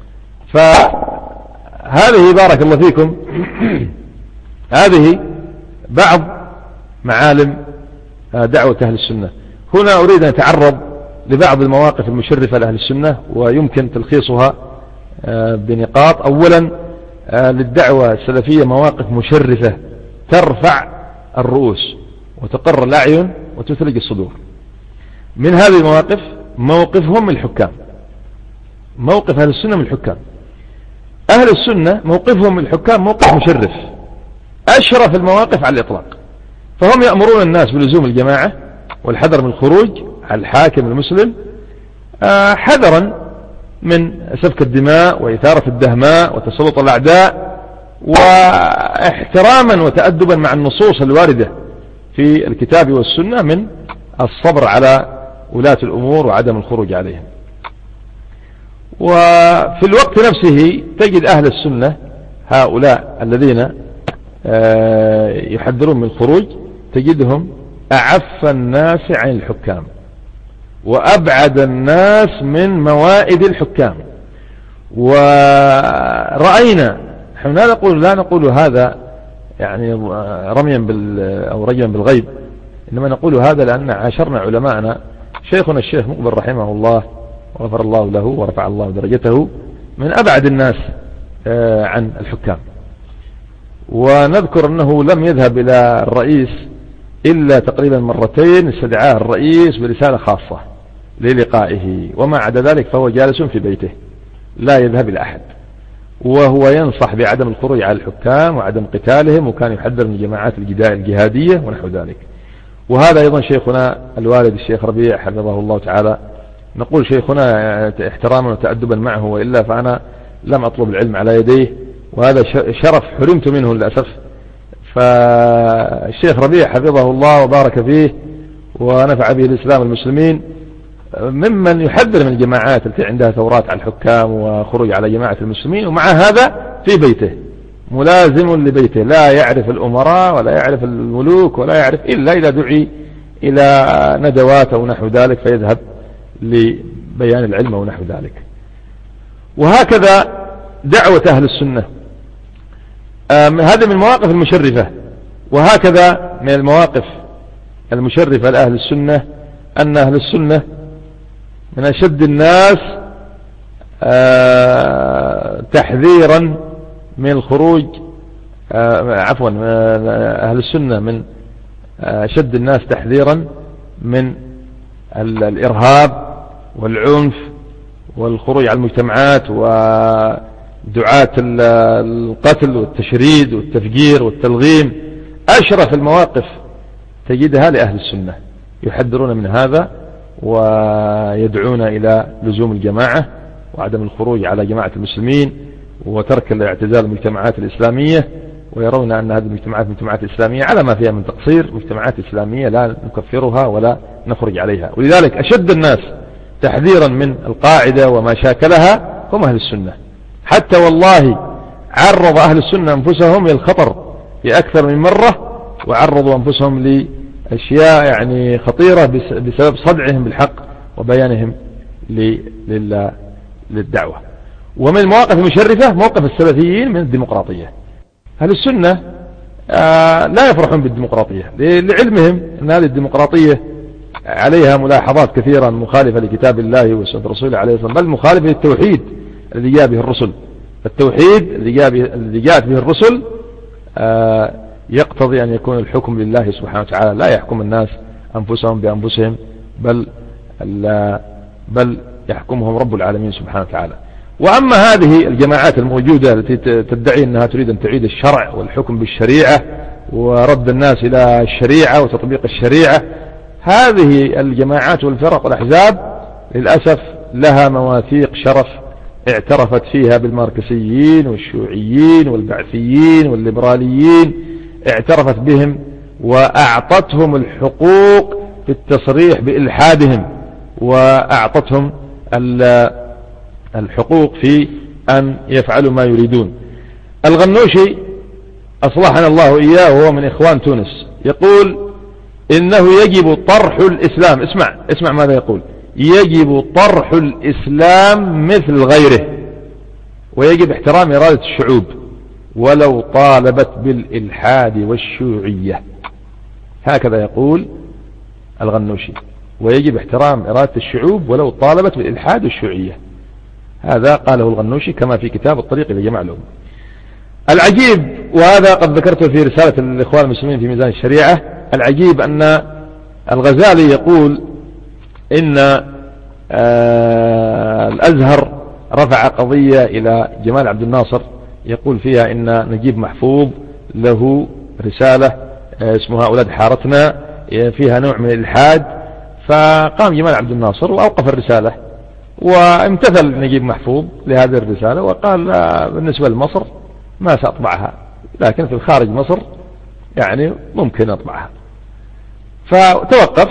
فهذه بارك الله فيكم هذه بعض معالم دعوة أهل السنة. هنا أريد أن أتعرض لبعض المواقف المشرفة لأهل السنة، ويمكن تلخيصها بنقاط. أولا، للدعوة السلفية مواقف مشرفة ترفع الرؤوس وتقر الأعين وتثلج الصدور. من هذه المواقف موقفهم من الحكام، موقف أهل السنة من الحكام. أهل السنة موقفهم من الحكام موقف مشرف، أشرف المواقف على الإطلاق. فهم يأمرون الناس بلزوم الجماعة والحذر من الخروج على الحاكم المسلم، حذرا من سفك الدماء وإثارة الدهماء وتسلط الأعداء، واحتراما وتأدبا مع النصوص الواردة في الكتاب والسنة من الصبر على ولاة الأمور وعدم الخروج عليهم. وفي الوقت نفسه تجد أهل السنة هؤلاء الذين يحذرون من الخروج تجدهم أعف الناس عن الحكام وأبعد الناس من موائد الحكام. ورأينا نحن لا نقول لا نقول هذا يعني رميا بال أو رجلا بالغيب، إنما نقول هذا لأن عاشرنا علماءنا. شيخنا الشيخ مقبل رحمه الله وغفر الله له ورفع الله درجته من أبعد الناس عن الحكام، ونذكر أنه لم يذهب إلى الرئيس إلا تقريبا مرتين استدعاه الرئيس برسالة خاصة للقائه، وما عدا ذلك فهو جالس في بيته لا يذهب إلى أحد، وهو ينصح بعدم الخروج على الحكام وعدم قتالهم، وكان يحذر من الجماعات الجهادية ونحو ذلك. وهذا أيضا شيخنا الوالد الشيخ ربيع حفظه الله تعالى، نقول شيخنا احتراما وتأدبا معه، وإلا فأنا لم أطلب العلم على يديه، وهذا شرف حرمت منه للأسف. فالشيخ ربيع حفظه الله وبارك فيه ونفع به الإسلام والمسلمين ممن يحذر من الجماعات التي عندها ثورات على الحكام وخروج على جماعة المسلمين، ومع هذا في بيته ملازم لبيته، لا يعرف الأمراء ولا يعرف الملوك ولا يعرف إلا إذا دعي إلى ندوات أو نحو ذلك فيذهب لبيان العلم ونحو ذلك. وهكذا دعوة أهل السنة، هذا من المواقف المشرفة. وهكذا من المواقف المشرفة لأهل السنة أن أهل السنة من أشد الناس تحذيرا من الخروج، عفوا أهل السنة من أشد الناس تحذيرا من الإرهاب والعنف والخروج على المجتمعات ودعاة القتل والتشريد والتفجير والتلغيم. أشرف المواقف تجدها لأهل السنة، يحذرون من هذا ويدعون إلى لزوم الجماعة وعدم الخروج على جماعة المسلمين وترك الاعتزال المجتمعات الإسلامية، ويرون أن هذه المجتمعات مجتمعات إسلامية على ما فيها من تقصير، مجتمعات إسلامية لا نكفرها ولا نخرج عليها. ولذلك أشد الناس تحذيرا من القاعدة وما شاكلها هم أهل السنة. حتى والله عرض أهل السنة أنفسهم للخطر في أكثر من مرة، وعرضوا أنفسهم لأشياء يعني خطيرة بسبب صدعهم بالحق وبيانهم للدعوة. ومن المواقف المشرفة موقف السلفيين من الديمقراطية. أهل السنة لا يفرحون بالديمقراطية لعلمهم أن هذه الديمقراطية عليها ملاحظات كثيرة مخالفة لكتاب الله وسنة رسوله عليه الصلاة والسلام، بل مخالفة للتوحيد الذي جاء به الرسل. التوحيد الذي جاءت به الرسل يقتضي أن يكون الحكم لله سبحانه وتعالى، لا يحكم الناس أنفسهم بأنفسهم، بل بل يحكمهم رب العالمين سبحانه وتعالى. وأما هذه الجماعات الموجودة التي تدعي أنها تريد أن تعيد الشرع والحكم بالشريعة ورد الناس إلى الشريعة وتطبيق الشريعة، هذه الجماعات والفرق والأحزاب للأسف لها مواثيق شرف اعترفت فيها بالماركسيين والشيوعيين والبعثيين والليبراليين، اعترفت بهم وأعطتهم الحقوق في التصريح بإلحادهم، وأعطتهم الحقوق في أن يفعلوا ما يريدون. الغنوشي أصلحنا الله إياه وهو من إخوان تونس يقول إنه يجب طرح الإسلام، اسمع اسمع ماذا يقول: يجب طرح الإسلام مثل غيره، ويجب احترام إرادة الشعوب ولو طالبت بالإلحاد والشيوعية. هكذا يقول الغنوشي، ويجب احترام إرادة الشعوب ولو طالبت بالإلحاد والشيوعية. هذا قاله الغنوشي كما في كتاب الطريق إلى جماعة الأمة. العجيب، وهذا قد ذكرته في رسالة الإخوان المسلمين في ميزان الشريعة، العجيب أن الغزالي يقول إن آه الأزهر رفع قضية إلى جمال عبد الناصر يقول فيها إن نجيب محفوظ له رسالة آه اسمها أولاد حارتنا فيها نوع من الإلحاد، فقام جمال عبد الناصر وأوقف الرسالة، وامتثل نجيب محفوظ لهذه الرسالة وقال بالنسبة لمصر ما سأطبعها، لكن في الخارج مصر يعني ممكن أطبعها. فتوقف،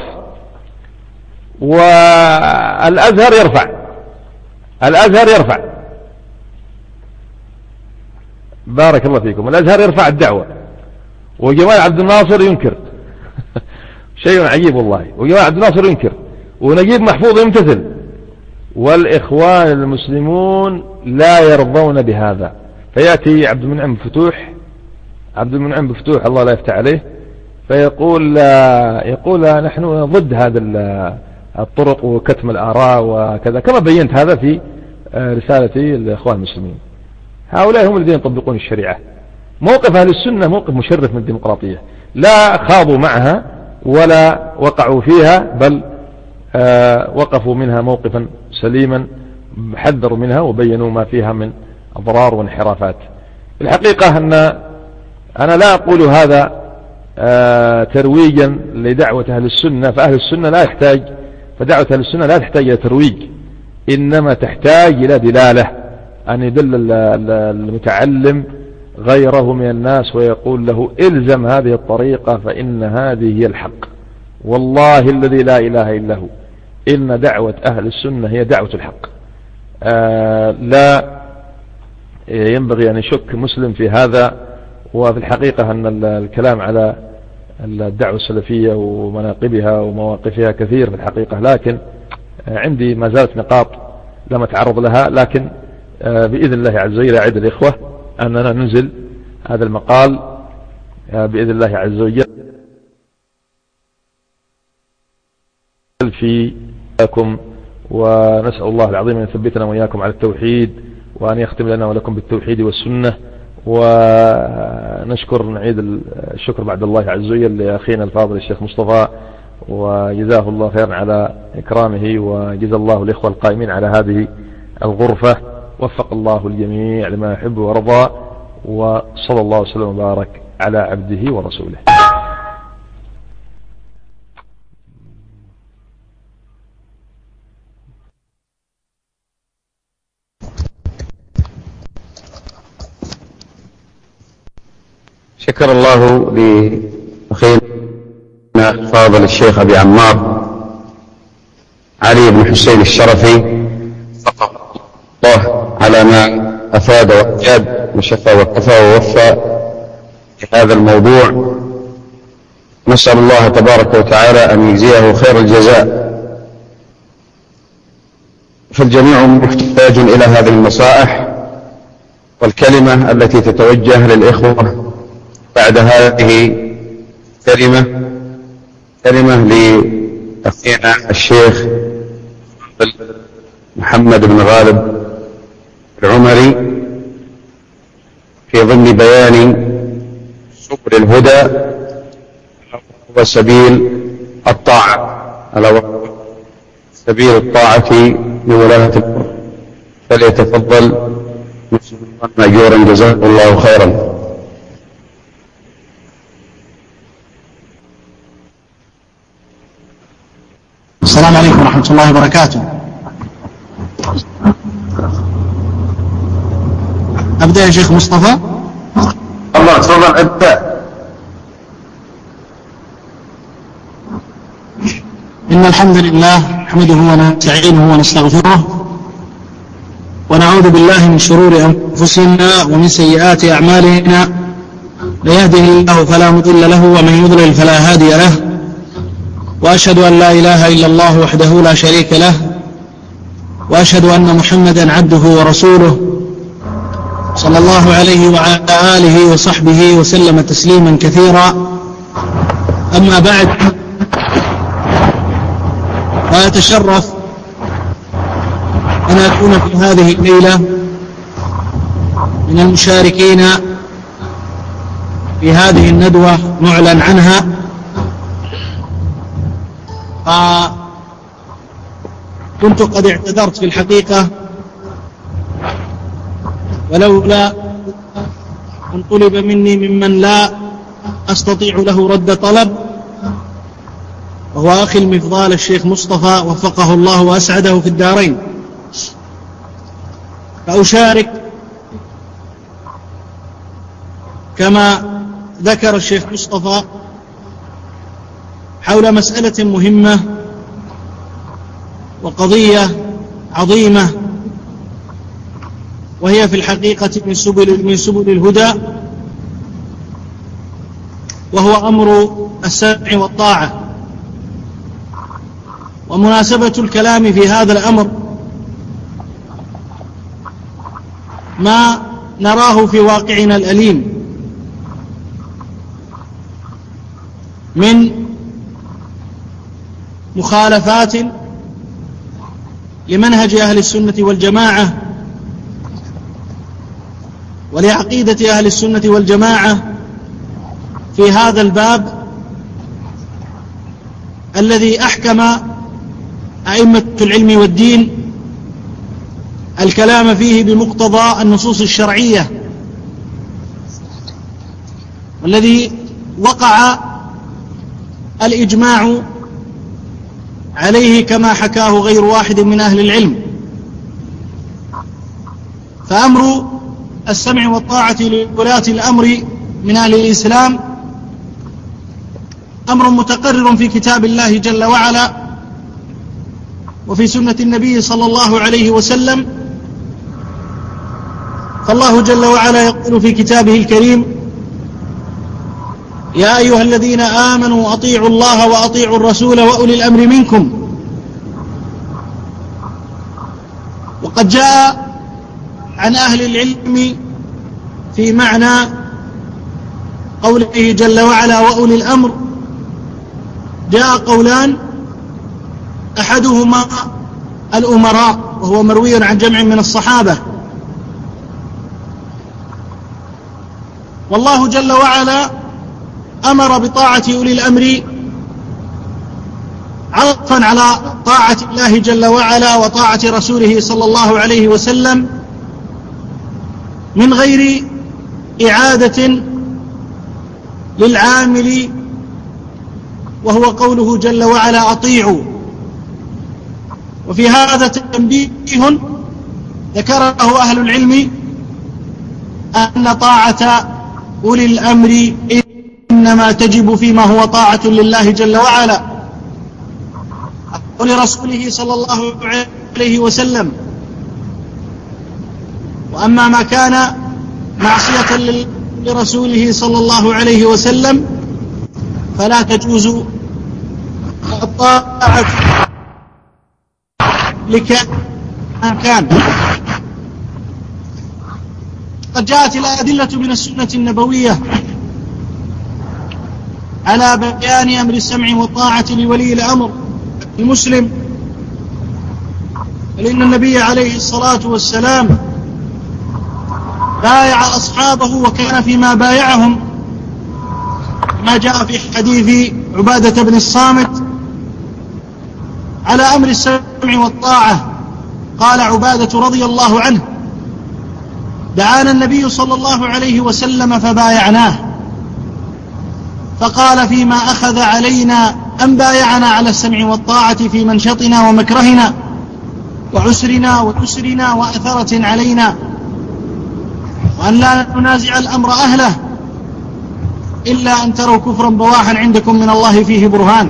والأزهر يرفع الأزهر يرفع بارك الله فيكم. الأزهر يرفع الدعوة وجمال عبد الناصر ينكر شيء عجيب والله، وجمال عبد الناصر ينكر ونجيب محفوظ يمتثل، والإخوان المسلمون لا يرضون بهذا. فيأتي عبد المنعم بفتوح عبد المنعم بفتوح الله لا يفتح عليه، فيقول يقول نحن ضد هذا الطرق وكتم الآراء وكذا، كما بينت هذا في رسالتي الإخوان المسلمين. هؤلاء هم الذين يطبقون الشريعة. موقف أهل السنة موقف مشرف من الديمقراطية، لا خاضوا معها ولا وقعوا فيها، بل وقفوا منها موقفا سليما، حذروا منها وبينوا ما فيها من أضرار وانحرافات. الحقيقة أن أنا لا أقول هذا ترويجا لدعوة أهل السنة، فأهل السنة لا يحتاج فدعوة أهل السنة لا تحتاج إلى ترويج، إنما تحتاج إلى دلالة، أن يدل المتعلم غيره من الناس ويقول له إلزم هذه الطريقة فإن هذه هي الحق. والله الذي لا إله إلا هو إن دعوة أهل السنة هي دعوة الحق. آه لا ينبغي أن يشك مسلم في هذا. وفي الحقيقة أن الكلام على الدعوة السلفية ومناقبها ومواقفها كثير في الحقيقة، لكن عندي ما زالت نقاط لم أتعرض لها، لكن بإذن الله عز وجل أعد الإخوة أننا ننزل هذا المقال بإذن الله عز وجل في لكم، ونسأل الله العظيم أن يثبتنا وإياكم على التوحيد، وأن يختم لنا ولكم بالتوحيد والسنة. ونشكر نعيد الشكر بعد الله عز وجل لأخينا الفاضل الشيخ مصطفى، وجزاه الله خيرا على إكرامه، وجزا الله الإخوة القائمين على هذه الغرفة. وفق الله الجميع لما يحب ويرضى، وصلى الله وسلم وبارك على عبده ورسوله. شكر الله لأخينا الفاضل الشيخ أبي عمار علي بن حسين الشرفي، فقط الله على ما أفاد وأجاد وشفى وكفى ووفى في هذا الموضوع. نسأل الله تبارك وتعالى أن يجزيه خير الجزاء. فالجميع محتاج إلى هذه النصائح، والكلمة التي تتوجه للإخوة بعد هذه كلمة كلمة لأخينا الشيخ محمد بن غالب العمري في ضمن بيان سبل الهدى وسبيل الطاعة، على سبيل الطاعة لولاة الأمر. فليتفضل مأجورا جزاه الله خيرا. السلام عليكم ورحمة الله وبركاته. أبدأ يا شيخ مصطفى. الله تفضل ابدأ. إن الحمد لله نحمده ونستعينه ونستغفره، ونعوذ بالله من شرور أنفسنا ومن سيئات أعمالنا. من يهده الله فلا مضل له، ومن يضلل فلا هادي له. وأشهد أن لا إله إلا الله وحده لا شريك له، وأشهد أن محمدا عبده ورسوله صلى الله عليه وعلى آله وصحبه وسلم تسليما كثيرا. أما بعد، فأتشرف أن أكون في هذه الليلة من المشاركين في هذه الندوة معلن عنها. كنت قد اعتذرت في الحقيقة، ولولا أن طلب مني ممن لا أستطيع له رد طلب، وهو أخي المفضال الشيخ مصطفى وفقه الله وأسعده في الدارين، فأشارك كما ذكر الشيخ مصطفى حول مسألة مهمة وقضية عظيمة، وهي في الحقيقة من سبل, من سبل الهدى، وهو أمر السمع والطاعة. ومناسبة الكلام في هذا الأمر ما نراه في واقعنا الأليم من مخالفات لمنهج أهل السنة والجماعة ولعقيدة أهل السنة والجماعة في هذا الباب الذي أحكم أئمة العلم والدين الكلام فيه بمقتضى النصوص الشرعية، والذي وقع الإجماع عليه كما حكاه غير واحد من أهل العلم. فأمر السمع والطاعة لولاة الأمر من أهل الإسلام أمر متقرر في كتاب الله جل وعلا وفي سنة النبي صلى الله عليه وسلم. فالله جل وعلا يقول في كتابه الكريم: يا أيها الذين آمنوا أطيعوا الله وأطيعوا الرسول وأولي الأمر منكم. وقد جاء عن أهل العلم في معنى قوله جل وعلا وأولي الأمر جاء قولان، أحدهما الأمراء، وهو مروي عن جمع من الصحابة. والله جل وعلا أمر بطاعة أولي الأمر عطفا على طاعة الله جل وعلا وطاعة رسوله صلى الله عليه وسلم من غير إعادة للعامل، وهو قوله جل وعلا أطيعوا. وفي هذا تنبيه ذكره أهل العلم أن طاعة أولي الأمر إنما تجب فيما هو طاعة لله جل وعلا ولرسوله صلى الله عليه وسلم، وأما ما كان معصية لرسوله صلى الله عليه وسلم فلا تجوز الطاعة لكان كان. قد جاءت الأدلة من السنة النبوية على بيان أمر السمع والطاعة لولي الأمر المسلم، لأن النبي عليه الصلاة والسلام بايع أصحابه وكان فيما بايعهم ما جاء في حديث عبادة بن الصامت على أمر السمع والطاعة. قال عبادة رضي الله عنه: دعانا النبي صلى الله عليه وسلم فبايعناه، فقال: فيما أخذ علينا أن بايعنا على السمع والطاعة في منشطنا ومكرهنا وعسرنا ويسرنا وأثرة علينا، وأن لا ننازع الأمر أهله إلا أن تروا كفرا بواحا عندكم من الله فيه برهان.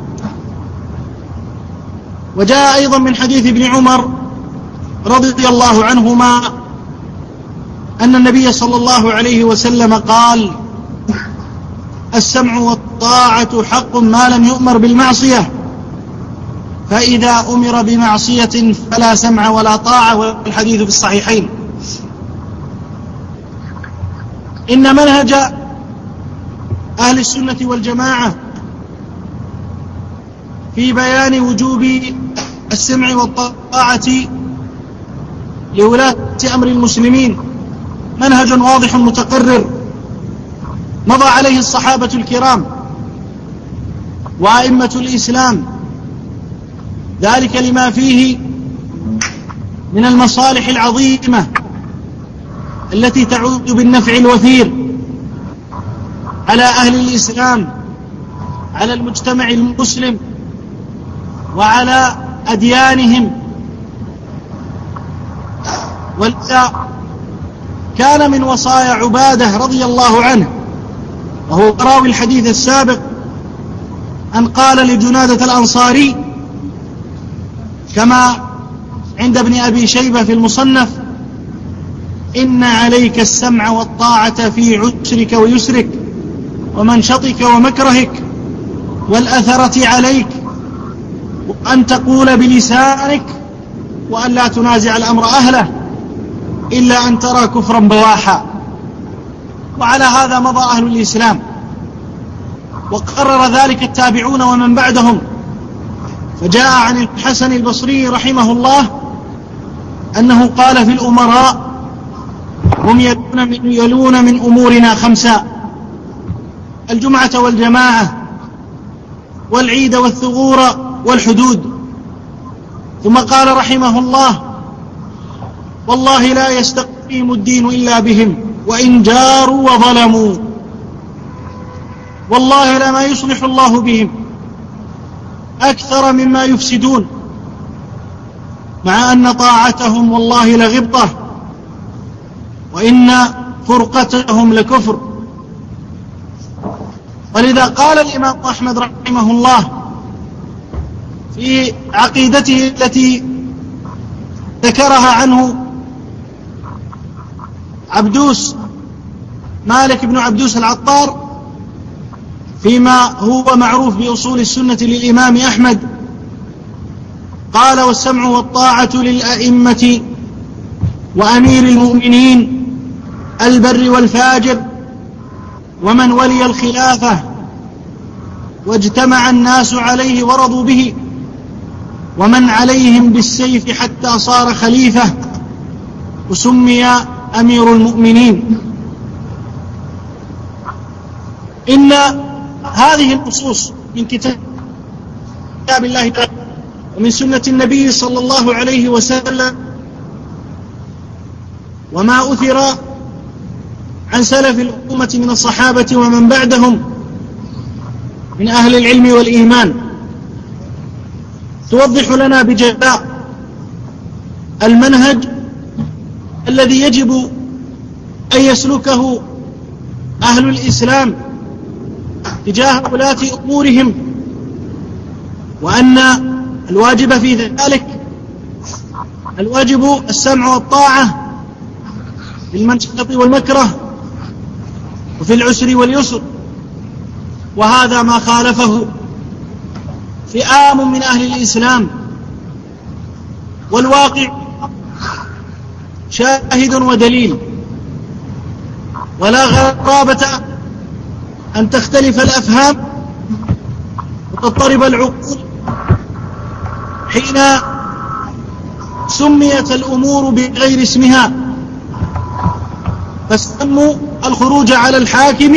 وجاء أيضا من حديث ابن عمر رضي الله عنهما أن النبي صلى الله عليه وسلم قال: السمع والطاعة حق ما لم يؤمر بالمعصية، فإذا أمر بمعصية فلا سمع ولا طاعة. والحديث في الصحيحين. إن منهج أهل السنة والجماعة في بيان وجوب السمع والطاعة لولاة أمر المسلمين منهج واضح متقرر مضى عليه الصحابة الكرام وأئمة الإسلام، ذلك لما فيه من المصالح العظيمة التي تعود بالنفع الوفير على أهل الإسلام، على المجتمع المسلم، وعلى أديانهم. ولذا كان من وصايا عبادة رضي الله عنه، وهو راوي الحديث السابق، أن قال لجنادة الأنصاري كما عند ابن أبي شيبة في المصنف: إن عليك السمع والطاعة في عسرك ويسرك ومنشطك ومكرهك والأثرة عليك، وأن تقول بلسانك وأن لا تنازع الأمر أهله إلا أن ترى كفرا بواحا. وعلى هذا مضى أهل الإسلام، وقرر ذلك التابعون ومن بعدهم. فجاء عن الحسن البصري رحمه الله أنه قال في الأمراء: هم يلون من, يلون من أمورنا خمسا: الجمعة والجماعة والعيد والثغور والحدود. ثم قال رحمه الله: والله لا يستقيم الدين إلا بهم وإن جاروا وظلموا، والله لما يصلح الله بهم أكثر مما يفسدون، مع أن طاعتهم والله لغبطة وإن فرقتهم لكفر. ولذا قال الإمام أحمد رحمه الله في عقيدته التي ذكرها عنه عبدوس مالك بن عبدوس العطار فيما هو معروف بأصول السنة للإمام أحمد، قال: والسمع والطاعة للأئمة وأمير المؤمنين البر والفاجر ومن ولي الخلافة واجتمع الناس عليه ورضوا به، ومن عليهم بالسيف حتى صار خليفة وسمي أمير المؤمنين. إن هذه النصوص من كتاب الله تعالى ومن سنة النبي صلى الله عليه وسلم وما أثر عن سلف الأمة من الصحابة ومن بعدهم من أهل العلم والإيمان توضح لنا بجلاء المنهج الذي يجب أن يسلكه أهل الإسلام تجاه ولاة أمورهم، وأن الواجب في ذلك الواجب السمع والطاعة في المنشط والمكره وفي العسر واليسر. وهذا ما خالفه فئام من أهل الإسلام، والواقع شاهد ودليل. ولا غرابة أن تختلف الأفهام وتضطرب العقول حين سميت الأمور بغير اسمها، فسموا الخروج على الحاكم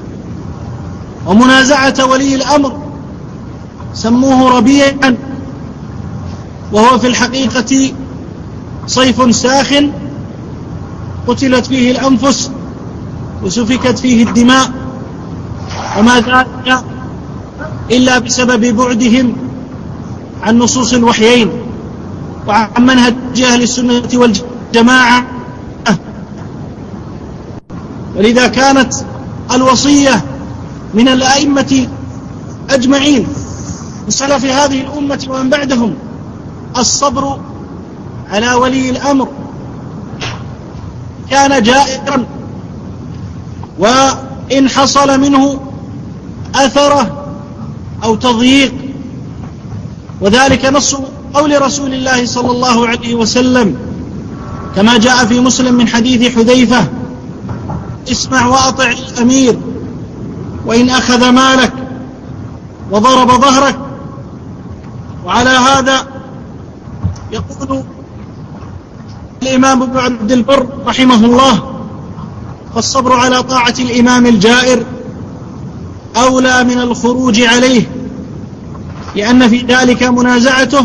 ومنازعة ولي الأمر سموه ربيعا، وهو في الحقيقة صيف ساخن قتلت فيه الأنفس وسفكت فيه الدماء، وما ذلك إلا بسبب بعدهم عن نصوص الوحيين وعن منهج أهل السنة والجماعة. ولذا كانت الوصية من الأئمة أجمعين وسلف هذه الأمة ومن بعدهم الصبر على ولي الأمر، كان جائرا، وإن حصل منه أثره أو تضييق، وذلك نص قول رسول الله صلى الله عليه وسلم كما جاء في مسلم من حديث حذيفة: اسمع وأطع الأمير وإن أخذ مالك وضرب ظهرك. وعلى هذا يقول الإمام ابن عبد البر رحمه الله: فالصبر على طاعة الإمام الجائر أولى من الخروج عليه، لأن في ذلك منازعته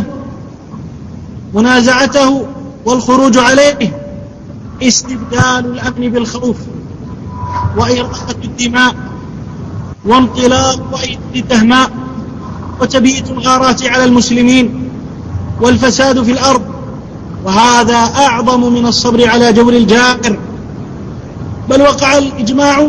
منازعته والخروج عليه استبدال الأمن بالخوف وإراقة الدماء وانطلاق أيدي التهماء وتبييت الغارات على المسلمين والفساد في الأرض، وهذا أعظم من الصبر على جور الجائر. بل وقع الإجماع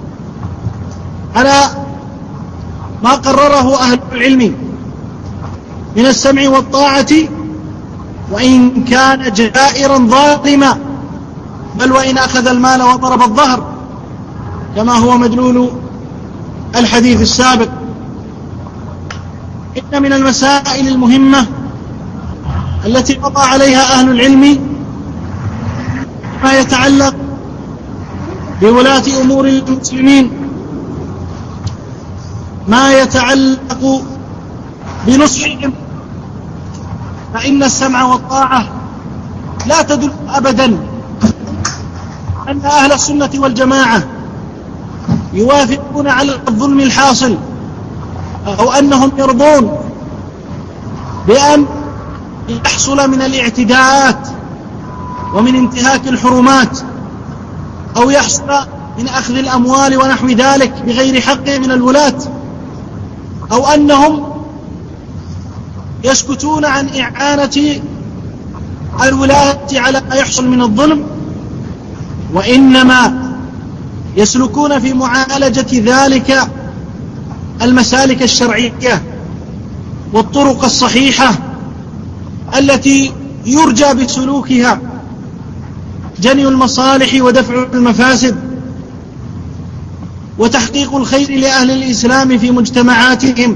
على ما قرره أهل العلم من السمع والطاعة، وإن كان جائرا ظالما بل وإن أخذ المال وضرب الظهر كما هو مدلول الحديث السابق. إن من المسائل المهمة التي قضى عليها أهل العلم ما يتعلق بولاة أمور المسلمين، ما يتعلق بنصحهم، فإن السمع والطاعة لا تدل أبدا أن أهل السنة والجماعة يوافقون على الظلم الحاصل، أو أنهم يرضون بأن يحصل من الاعتداءات ومن انتهاك الحرمات، أو يحصل من أخذ الأموال ونحو ذلك بغير حق من الولاة، أو أنهم يسكتون عن إعانة الولاة على ما يحصل من الظلم، وإنما يسلكون في معالجة ذلك المسالك الشرعية والطرق الصحيحة التي يرجى بسلوكها جني المصالح ودفع المفاسد وتحقيق الخير لأهل الإسلام في مجتمعاتهم.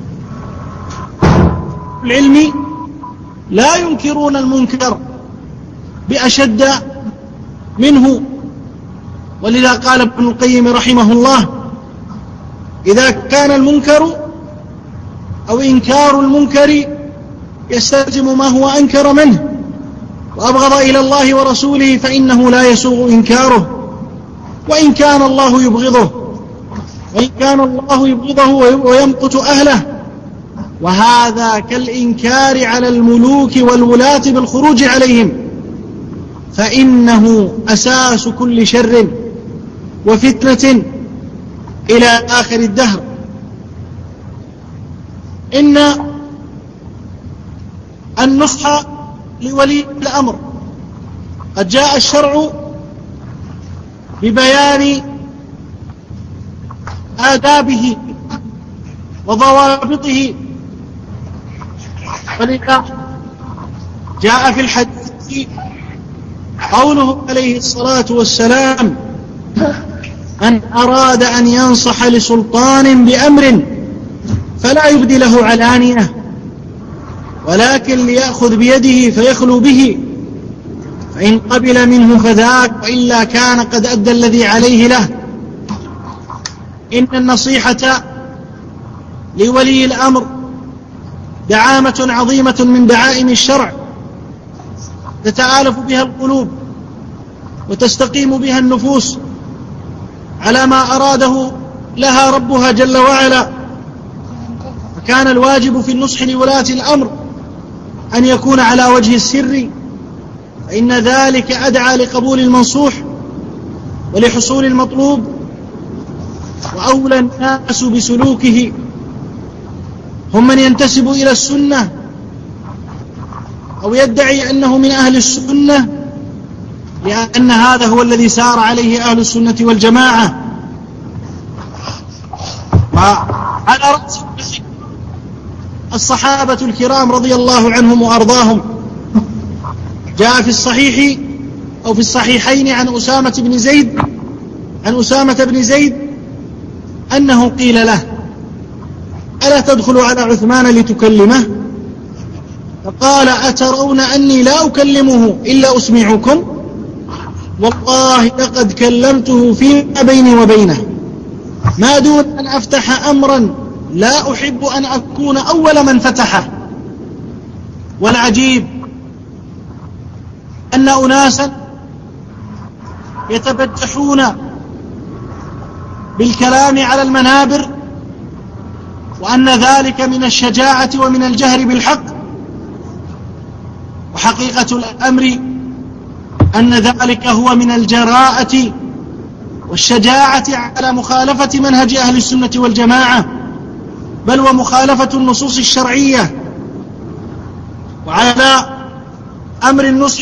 العلم لا ينكرون المنكر بأشد منه، ولذا قال ابن القيم رحمه الله: إذا كان المنكر أو إنكار المنكر يستلزم ما هو أنكر منه وأبغض إلى الله ورسوله فإنه لا يسوغ إنكاره، وإن كان الله يبغضه وإن كان الله يبغضه ويمقت أهله، وهذا كالإنكار على الملوك والولاة بالخروج عليهم، فإنه أساس كل شر وفتنة إلى آخر الدهر. إن النصح لولي الأمر قد جاء الشرع ببيان آدابه وضوابطه، ولذا جاء في الحديث قوله عليه الصلاة والسلام: من أراد أن ينصح لسلطان بأمر فلا يبدي له علانية، ولكن ليأخذ بيده فيخلو به، فإن قبل منه فذاك، وإلا كان قد أدى الذي عليه له. إن النصيحة لولي الأمر دعامة عظيمة من دعائم الشرع تتآلف بها القلوب وتستقيم بها النفوس على ما أراده لها ربها جل وعلا. فكان الواجب في النصح لولاة الأمر أن يكون على وجه السر، فإن ذلك أدعى لقبول المنصوح ولحصول المطلوب، وأولى الناس بسلوكه هم من ينتسب إلى السنة أو يدعي أنه من أهل السنة، لأن هذا هو الذي سار عليه أهل السنة والجماعة. وعلى رأس الصحابة الكرام رضي الله عنهم وأرضاهم، جاء في الصحيح أو في الصحيحين عن أسامة بن زيد عن أسامة بن زيد أنه قيل له: ألا تدخل على عثمان لتكلمه؟ فقال: أترون أني لا أكلمه إلا أسمعكم؟ والله لقد كلمته فيما بيني وبينه، ما دون أن أفتح أمرا لا أحب أن أكون أول من فتحه. والعجيب أن أناسا يتبجحون بالكلام على المنابر، وأن ذلك من الشجاعة ومن الجهر بالحق، وحقيقة الأمر أن ذلك هو من الجراءة والشجاعة على مخالفة منهج أهل السنة والجماعة، بل ومخالفة النصوص الشرعية. وعلى أمر النصح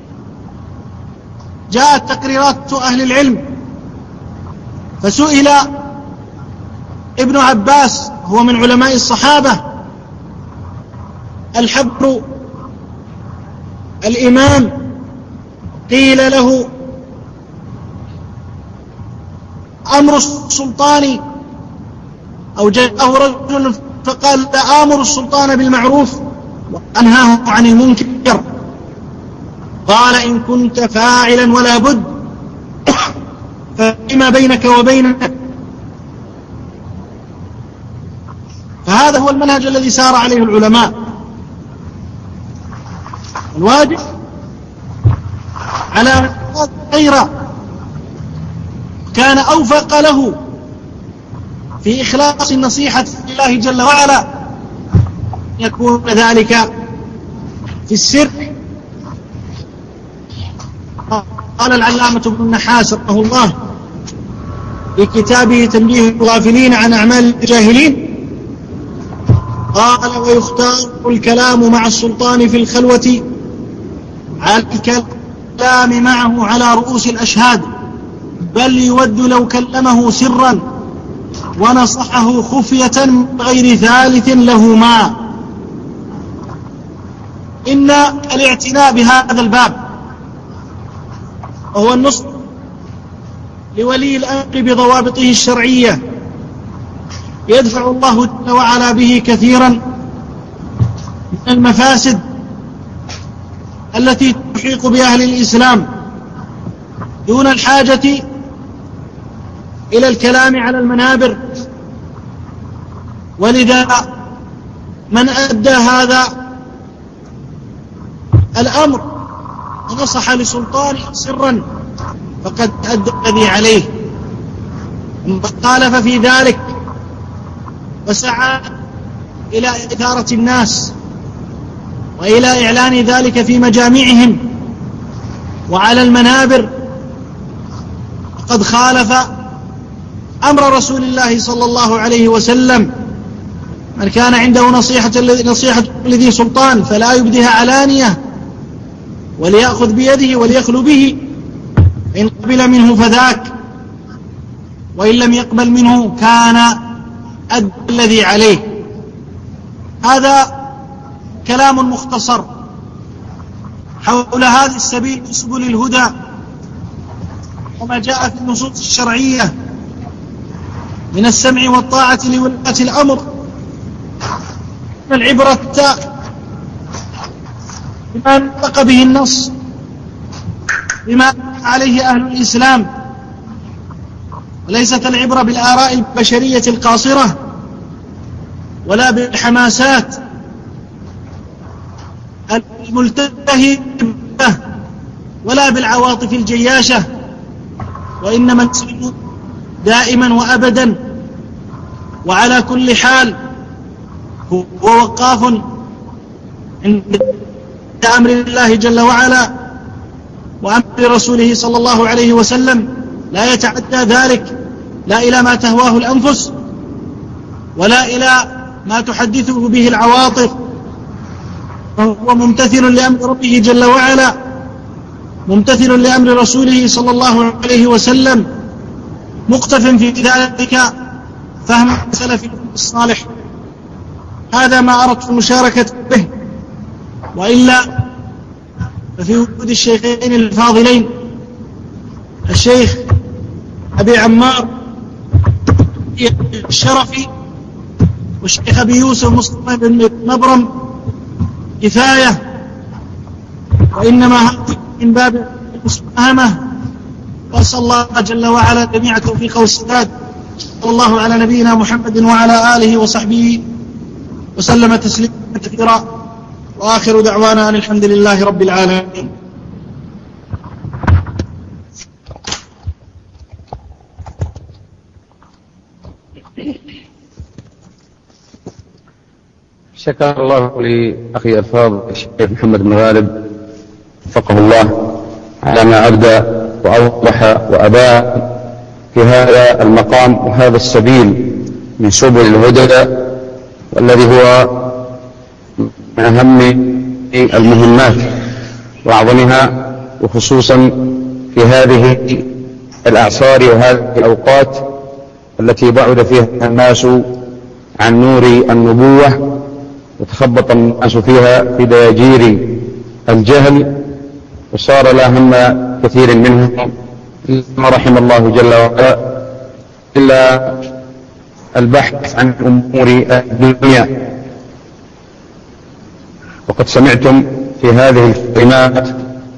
جاءت تقريرات أهل العلم، فسئل ابن عباس هو من علماء الصحابة الحبر الإمام، قيل له: أمر السلطان أو جاءه رجل فقال لا آمر السلطان بالمعروف وأنهاه عن المنكر، قال إن كنت فاعلا ولا بد فما بينك وبينه. فهذا هو المنهج الذي سار عليه العلماء. الواجب على من أراد خيرا كان أوفق له في إخلاص النصيحة لله جل وعلا يكون ذلك في السر. قال العلامة ابن النحاس رحمه الله في كتابه تنبيه الغافلين عن أعمال الجاهلين، قال ويختار الكلام مع السلطان في الخلوة على الكلام معه على رؤوس الأشهاد، بل يود لو كلمه سرا ونصحه خفية بغير ثالث لهما. إن الاعتناء بهذا الباب وهو النصح لولي الأمر بضوابطه الشرعية يدفع الله جل وعلا به كثيرا من المفاسد التي تحيق بأهل الإسلام دون الحاجة إلى الكلام على المنابر. ولذا من أدى هذا الأمر ونصح لسلطانه سرا فقد أدى الذي عليه، ومن خالف في ذلك وسعى إلى إثارة الناس وإلى إعلان ذلك في مجامعهم وعلى المنابر فقد خالف أمر رسول الله صلى الله عليه وسلم. من كان عنده نصيحة نصيحة لذي سلطان فلا يبديها علانية وليأخذ بيده وليخلو به، إن قبل منه فذاك وإن لم يقبل منه كان أدى الذي عليه. هذا كلام مختصر حول هذه السبيل سبل الهدى وما جاء في النصوص الشرعية من السمع والطاعة لولاة الأمر. العبرة بما نطق به النص بما عليه أهل الإسلام، وليست العبرة بالآراء البشرية القاصرة ولا بالحماسات الملتهبة ولا بالعواطف الجياشة، وإنما المسلم دائما وأبدا وعلى كل حال هو وقاف عند أمر الله جل وعلا وأمر رسوله صلى الله عليه وسلم، لا يتعدى ذلك لا إلى ما تهواه الأنفس ولا إلى ما تحدثه به العواطف، وهو ممتثل لأمر ربه جل وعلا ممتثل لأمر رسوله صلى الله عليه وسلم، مقتف في ذلك فهم سلف الصالح. هذا ما أردت المشاركة به، وإلا ففي وجود الشيخين الفاضلين الشيخ أبي عمار الشرفي والشيخ أبي يوسف مصطفى بن مبرم كفاية، وإنما من باب المساهمة. وأسأل الله جل وعلا جميع التوفيق والسداد. صلى الله على نبينا محمد وعلى آله وصحبه وسلم تسليما كثيرا، وآخر دعوانا أن الحمد لله رب العالمين. شكر الله لأخي الفاضل الشيخ محمد بن غالب وفقه الله على ما أبدى وأوضح وأبان في هذا المقام وهذا السبيل من سبل الهدى، والذي هو من أهم المهمات وأعظمها، وخصوصا في هذه الأعصار وهذه الأوقات التي بعد فيها الناس عن نور النبوة وتخبط الناس فيها في دياجير الجهل، وصار لا هم كثير منهم ما رحم الله جل وعلا إلا البحث عن أمور الدنيا. وقد سمعتم في هذه الكلمات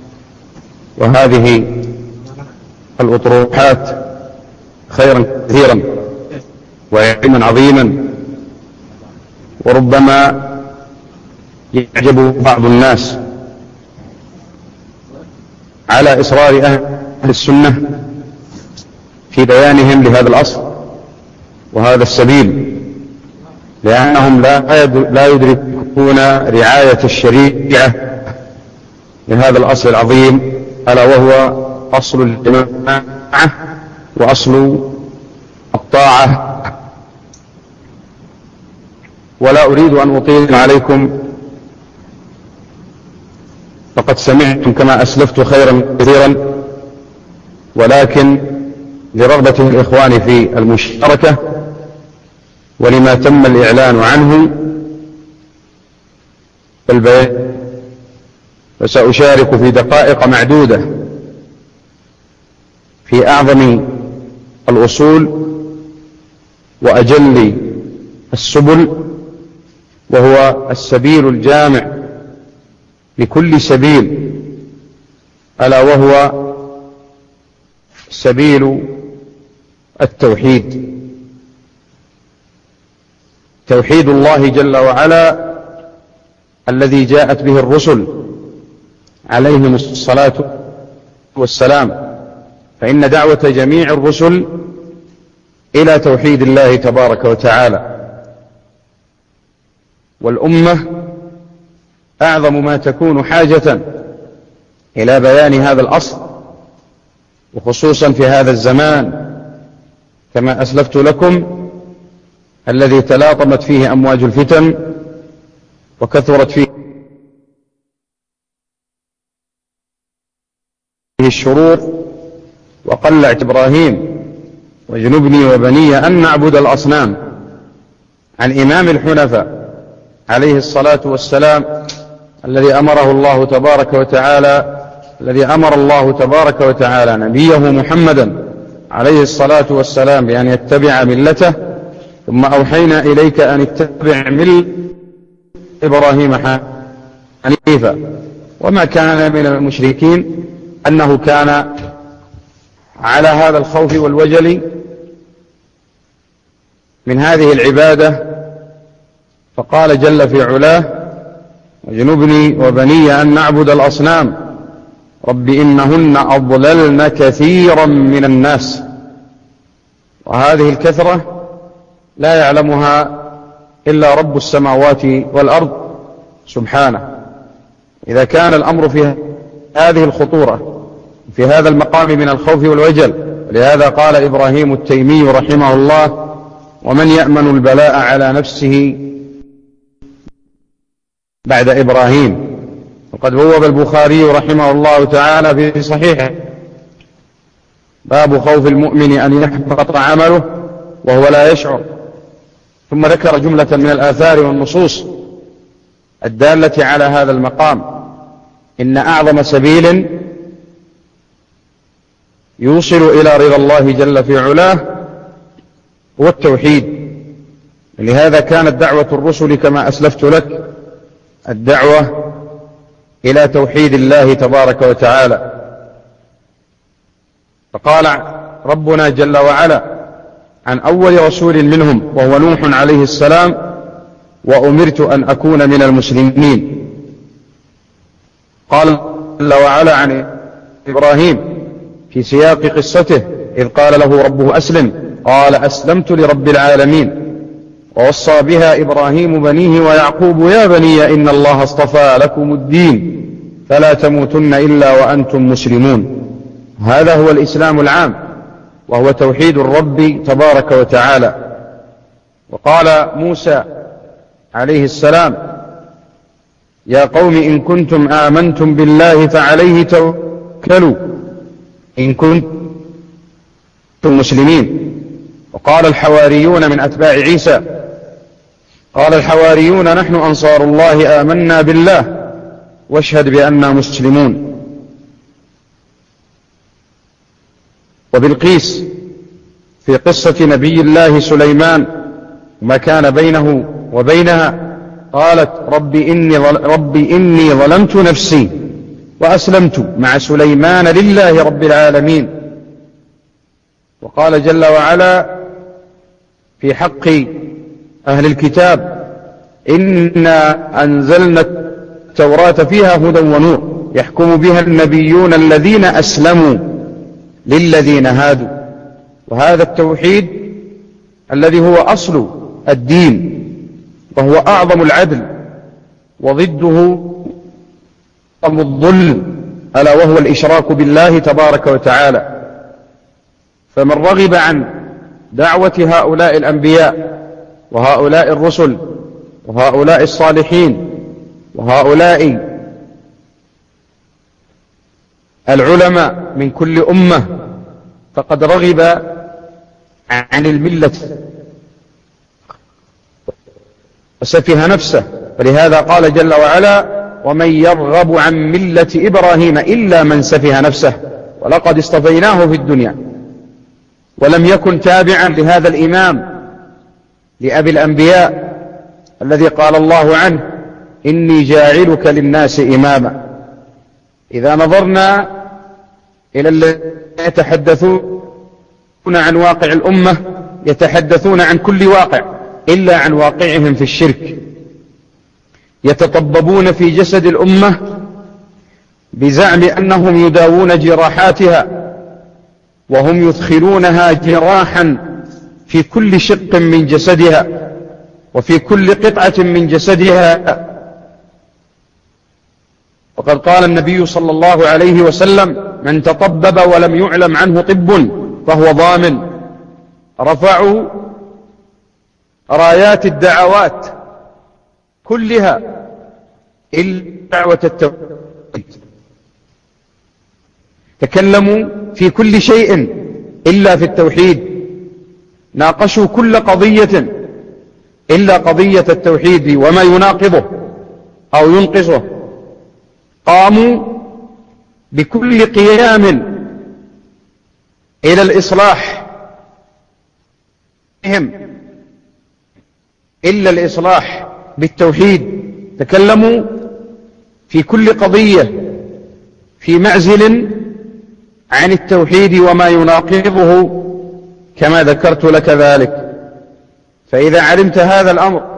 وهذه الأطروحات خيرا كثيرا وعلما عظيما، وربما يعجب بعض الناس على إصرار أهل السنة في بيانهم لهذا الأصل وهذا السبيل، لأنهم لا يدركون رعاية الشريعة لهذا الأصل العظيم، ألا وهو أصل الجماعة وأصل الطاعة. ولا أريد أن أطيل عليكم، فقد سمعتم كما أسلفت خيرا كثيرا، ولكن لرغبة الإخوان في المشاركة ولما تم الإعلان عنه بالبيان، فسأشارك في دقائق معدودة في أعظم الأصول وأجل السبل، وهو السبيل الجامع لكل سبيل، ألا وهو سبيل التوحيد، توحيد الله جل وعلا الذي جاءت به الرسل عليهم الصلاة والسلام. فإن دعوة جميع الرسل إلى توحيد الله تبارك وتعالى، والأمة أعظم ما تكون حاجة إلى بيان هذا الأصل، وخصوصا في هذا الزمان كما أسلفت لكم الذي تلاطمت فيه أمواج الفتن وكثرت فيه الشرور، وقلعت إبراهيم واجنبني وبني أن نعبد الأصنام عن إمام الحنفاء عليه الصلاة والسلام، الذي أمره الله تبارك وتعالى الذي أمر الله تبارك وتعالى نبيه محمدا عليه الصلاة والسلام بأن يتبع ملته، ثم أوحينا إليك أن اتبع ملة إبراهيم حنيفا، وما كان من المشركين، أنه كان على هذا الخوف والوجل من هذه العبادة، فقال جل في علاه واجنبني وبني أن نعبد الأصنام رب إنهن أضللن كثيرا من الناس. وهذه الكثرة لا يعلمها إلا رب السماوات والأرض سبحانه. إذا كان الأمر في هذه الخطورة في هذا المقام من الخوف والوجل، لهذا قال إبراهيم التيمي رحمه الله ومن يأمن البلاء على نفسه بعد إبراهيم. وقد بوب البخاري رحمه الله تعالى في صحيحه باب خوف المؤمن أن يحبط عمله وهو لا يشعر، ثم ذكر جملة من الآثار والنصوص الدالة على هذا المقام. إن أعظم سبيل يوصل إلى رضا الله جل في علاه هو التوحيد. لهذا كانت دعوة الرسل كما أسلفت لك الدعوة إلى توحيد الله تبارك وتعالى. فقال ربنا جل وعلا عن أول رسول منهم وهو نوح عليه السلام وأمرت أن أكون من المسلمين. قال جل وعلا عن إبراهيم في سياق قصته إذ قال له ربه أسلم قال أسلمت لرب العالمين. ووصى بها إبراهيم بنيه ويعقوب يا بني إن الله اصطفى لكم الدين فلا تموتن إلا وأنتم مسلمون. هذا هو الإسلام العام، وهو توحيد الرب تبارك وتعالى. وقال موسى عليه السلام يا قوم إن كنتم آمنتم بالله فعليه توكلوا إن كنتم مسلمين. وقال الحواريون من أتباع عيسى قال الحواريون نحن أنصار الله آمنا بالله واشهد بأننا مسلمون. وبالقيس في قصة نبي الله سليمان وما كان بينه وبينها، قالت رب إني, رب إني ظلمت نفسي وأسلمت مع سليمان لله رب العالمين. وقال جل وعلا في حق أهل الكتاب إنا أنزلنا التوراة فيها هدى ونور يحكم بها النبيون الذين أسلموا للذين هادوا. وهذا التوحيد الذي هو أصل الدين وهو أعظم العدل، وضده أعظم الظلم ألا وهو الإشراك بالله تبارك وتعالى. فمن رغب عن دعوة هؤلاء الأنبياء وهؤلاء الرسل وهؤلاء الصالحين وهؤلاء العلماء من كل أمة فقد رغب عن الملة وسفه نفسه. ولهذا قال جل وعلا ومن يرغب عن ملة إبراهيم إلا من سفه نفسه ولقد اصطفيناه في الدنيا. ولم يكن تابعا لهذا الإمام لأبي الأنبياء الذي قال الله عنه إني جاعلك للناس إماما. إذا نظرنا إلى الذين يتحدثون عن واقع الأمة يتحدثون عن كل واقع إلا عن واقعهم في الشرك. يتطببون في جسد الأمة بزعم أنهم يداوون جراحاتها، وهم يدخلونها جراحا في كل شق من جسدها وفي كل قطعة من جسدها. وقد قال النبي صلى الله عليه وسلم من تطبب ولم يعلم عنه طب فهو ضامن. رفعوا رايات الدعوات كلها إلا دعوة التوحيد، تكلموا في كل شيء إلا في التوحيد، ناقشوا كل قضية إلا قضية التوحيد وما يناقضه أو ينقصه. قاموا بكل قيام إلى الإصلاح إلا الإصلاح بالتوحيد. تكلموا في كل قضية في معزل عن التوحيد وما يناقضه كما ذكرت لك ذلك. فإذا علمت هذا الأمر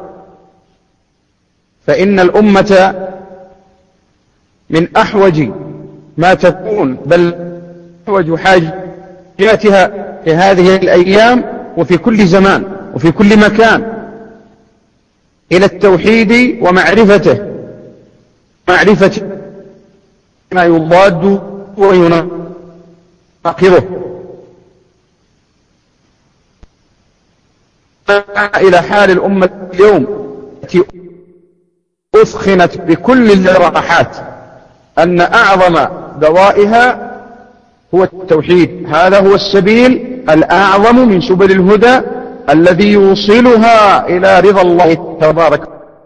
فإن الأمة من أحوج ما تكون بل أحوج حاجاتها في هذه الأيام وفي كل زمان وفي كل مكان إلى التوحيد ومعرفته، معرفة ما يضاد ويناقضه. إلى حال الأمة اليوم التي أثخنت بكل الجراحات أن أعظم دوائها هو التوحيد. هذا هو السبيل الأعظم من سبل الهدى الذي يوصلها إلى رضا الله تبارك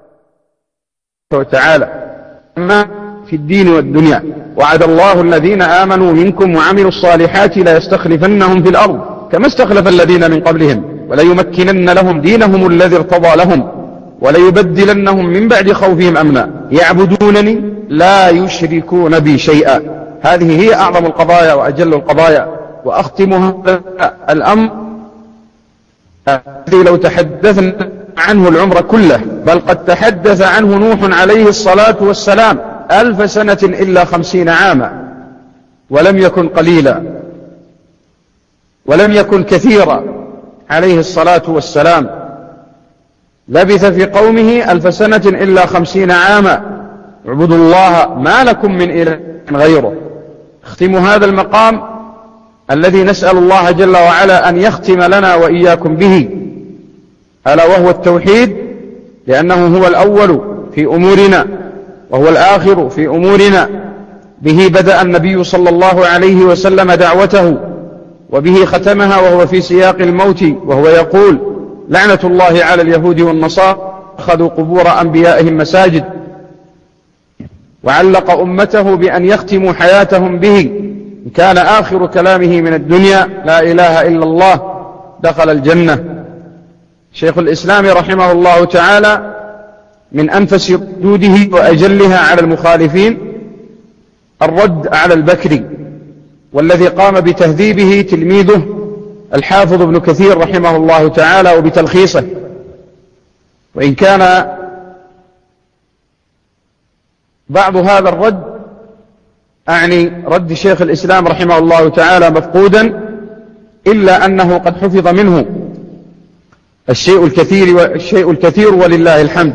وتعالى أما في الدين والدنيا. وعد الله الذين آمنوا منكم وعملوا الصالحات لا يستخلفنهم في الأرض كما استخلف الذين من قبلهم وليمكنن لهم دينهم الذي ارتضى لهم وليبدلنهم من بعد خوفهم أمنا يعبدونني لا يشركون بي شيئا. هذه هي أعظم القضايا وأجل القضايا. وأختم هذا الأمر الذي لو تحدثنا عنه العمر كله، بل قد تحدث عنه نوح عليه الصلاة والسلام ألف سنة إلا خمسين عاما، ولم يكن قليلا ولم يكن كثيرا عليه الصلاة والسلام. لبث في قومه ألف سنة إلا خمسين عاما. اعبدوا الله ما لكم من إله غيره. اختم هذا المقام الذي نسأل الله جل وعلا أن يختم لنا وإياكم به، ألا وهو التوحيد، لأنه هو الأول في أمورنا وهو الآخر في أمورنا. به بدأ النبي صلى الله عليه وسلم دعوته وبه ختمها وهو في سياق الموت وهو يقول لعنة الله على اليهود والنصارى أخذوا قبور أنبيائهم مساجد. وعلق أمته بأن يختموا حياتهم به، كان آخر كلامه من الدنيا لا إله إلا الله دخل الجنة. شيخ الإسلام رحمه الله تعالى من أنفس ردوده وأجلها على المخالفين الرد على البكري، والذي قام بتهذيبه تلميذه الحافظ ابن كثير رحمه الله تعالى وبتلخيصه. وإن كان بعض هذا الرد أعني رد شيخ الإسلام رحمه الله تعالى مفقودا، إلا أنه قد حفظ منه الشيء الكثير والشيء الكثير ولله الحمد.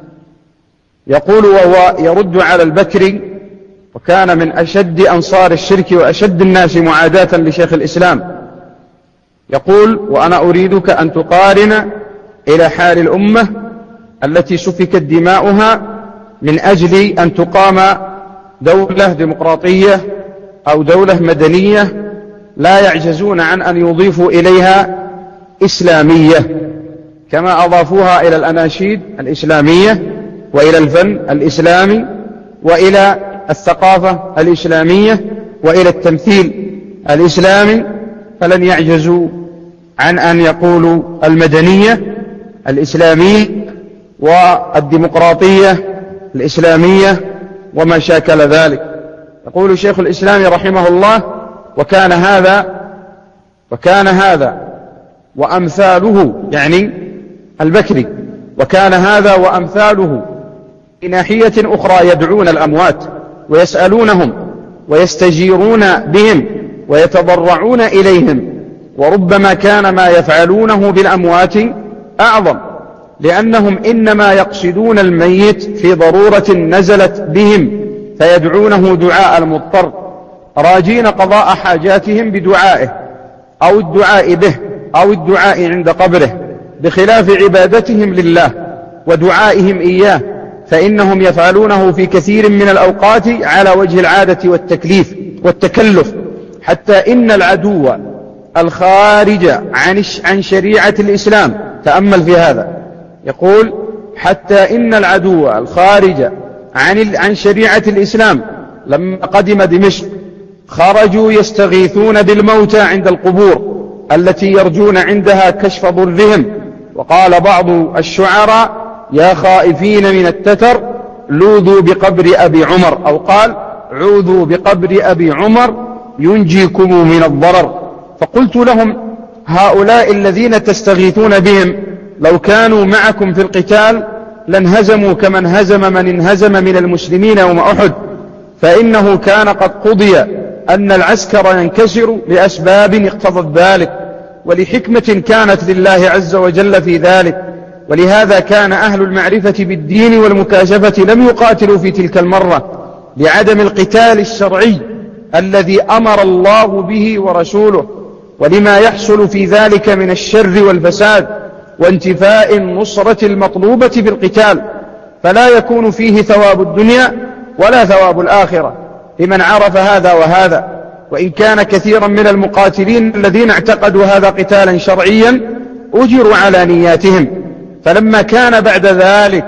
يقول وهو يرد على البكري، وكان من أشد أنصار الشرك وأشد الناس معاداة لشيخ الإسلام، يقول: وأنا أريدك أن تقارن إلى حال الأمة التي سفكت دماؤها من أجل أن تقام دولة ديمقراطية أو دولة مدنية لا يعجزون عن أن يضيفوا إليها إسلامية، كما أضافوها إلى الأناشيد الإسلامية وإلى الفن الإسلامي وإلى الثقافة الإسلامية وإلى التمثيل الإسلامي، فلن يعجزوا عن أن يقولوا المدنية الإسلامية والديمقراطية الإسلامية وما شاكل ذلك. يقول شيخ الإسلام رحمه الله: وكان هذا وكان هذا وأمثاله، يعني البكري، وكان هذا وأمثاله في ناحية أخرى يدعون الأموات ويسألونهم ويستجيرون بهم ويتضرعون إليهم، وربما كان ما يفعلونه بالأموات أعظم، لأنهم إنما يقصدون الميت في ضرورة نزلت بهم فيدعونه دعاء المضطر، راجين قضاء حاجاتهم بدعائه أو الدعاء به أو الدعاء عند قبره، بخلاف عبادتهم لله ودعائهم إياه، فإنهم يفعلونه في كثير من الأوقات على وجه العادة والتكليف والتكلف، حتى إن العدو الخارج عن عن شريعة الإسلام، تأمل في هذا، يقول: حتى إن العدو الخارج عن عن شريعة الإسلام لما قدم دمشق خرجوا يستغيثون بالموتى عند القبور التي يرجون عندها كشف ضرهم. وقال بعض الشعراء: يا خائفين من التتر لوذوا بقبر أبي عمر، أو قال: عوذوا بقبر أبي عمر ينجيكم من الضرر. فقلت لهم: هؤلاء الذين تستغيثون بهم لو كانوا معكم في القتال لانهزموا كمن هزم من انهزم من المسلمين يوم أحد، فإنه كان قد قضي أن العسكر ينكسر لأسباب اقتضت ذلك ولحكمة كانت لله عز وجل في ذلك، ولهذا كان أهل المعرفة بالدين والمكاشفة لم يقاتلوا في تلك المرة لعدم القتال الشرعي الذي أمر الله به ورسوله، ولما يحصل في ذلك من الشر والفساد وانتفاء النصرة المطلوبة بالقتال، فلا يكون فيه ثواب الدنيا ولا ثواب الآخرة لمن عرف هذا وهذا. وإن كان كثيرا من المقاتلين الذين اعتقدوا هذا قتالا شرعيا أجروا على نياتهم، فلما كان بعد ذلك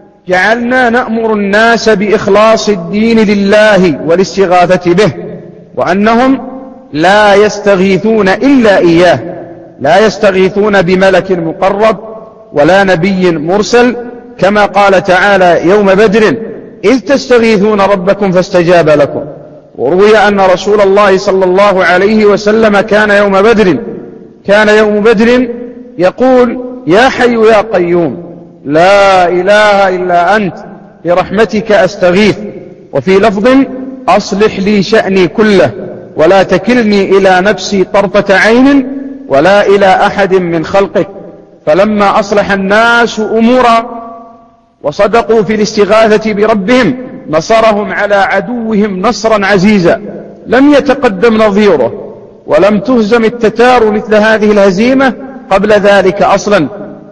جعلنا نأمر الناس بإخلاص الدين لله والاستغاثة به، وأنهم لا يستغيثون إلا إياه، لا يستغيثون بملك مقرب ولا نبي مرسل، كما قال تعالى يوم بدر: إذ تستغيثون ربكم فاستجاب لكم. وروي أن رسول الله صلى الله عليه وسلم كان يوم بدر كان يوم بدر يقول: يا حي يا قيوم لا إله إلا أنت برحمتك أستغيث. وفي لفظ: أصلح لي شأني كله ولا تكلني إلى نفسي طرفة عين ولا إلى أحد من خلقك. فلما أصلح الناس أمورا وصدقوا في الاستغاثة بربهم نصرهم على عدوهم نصرا عزيزا لم يتقدم نظيره، ولم تهزم التتار مثل هذه الهزيمة قبل ذلك أصلا،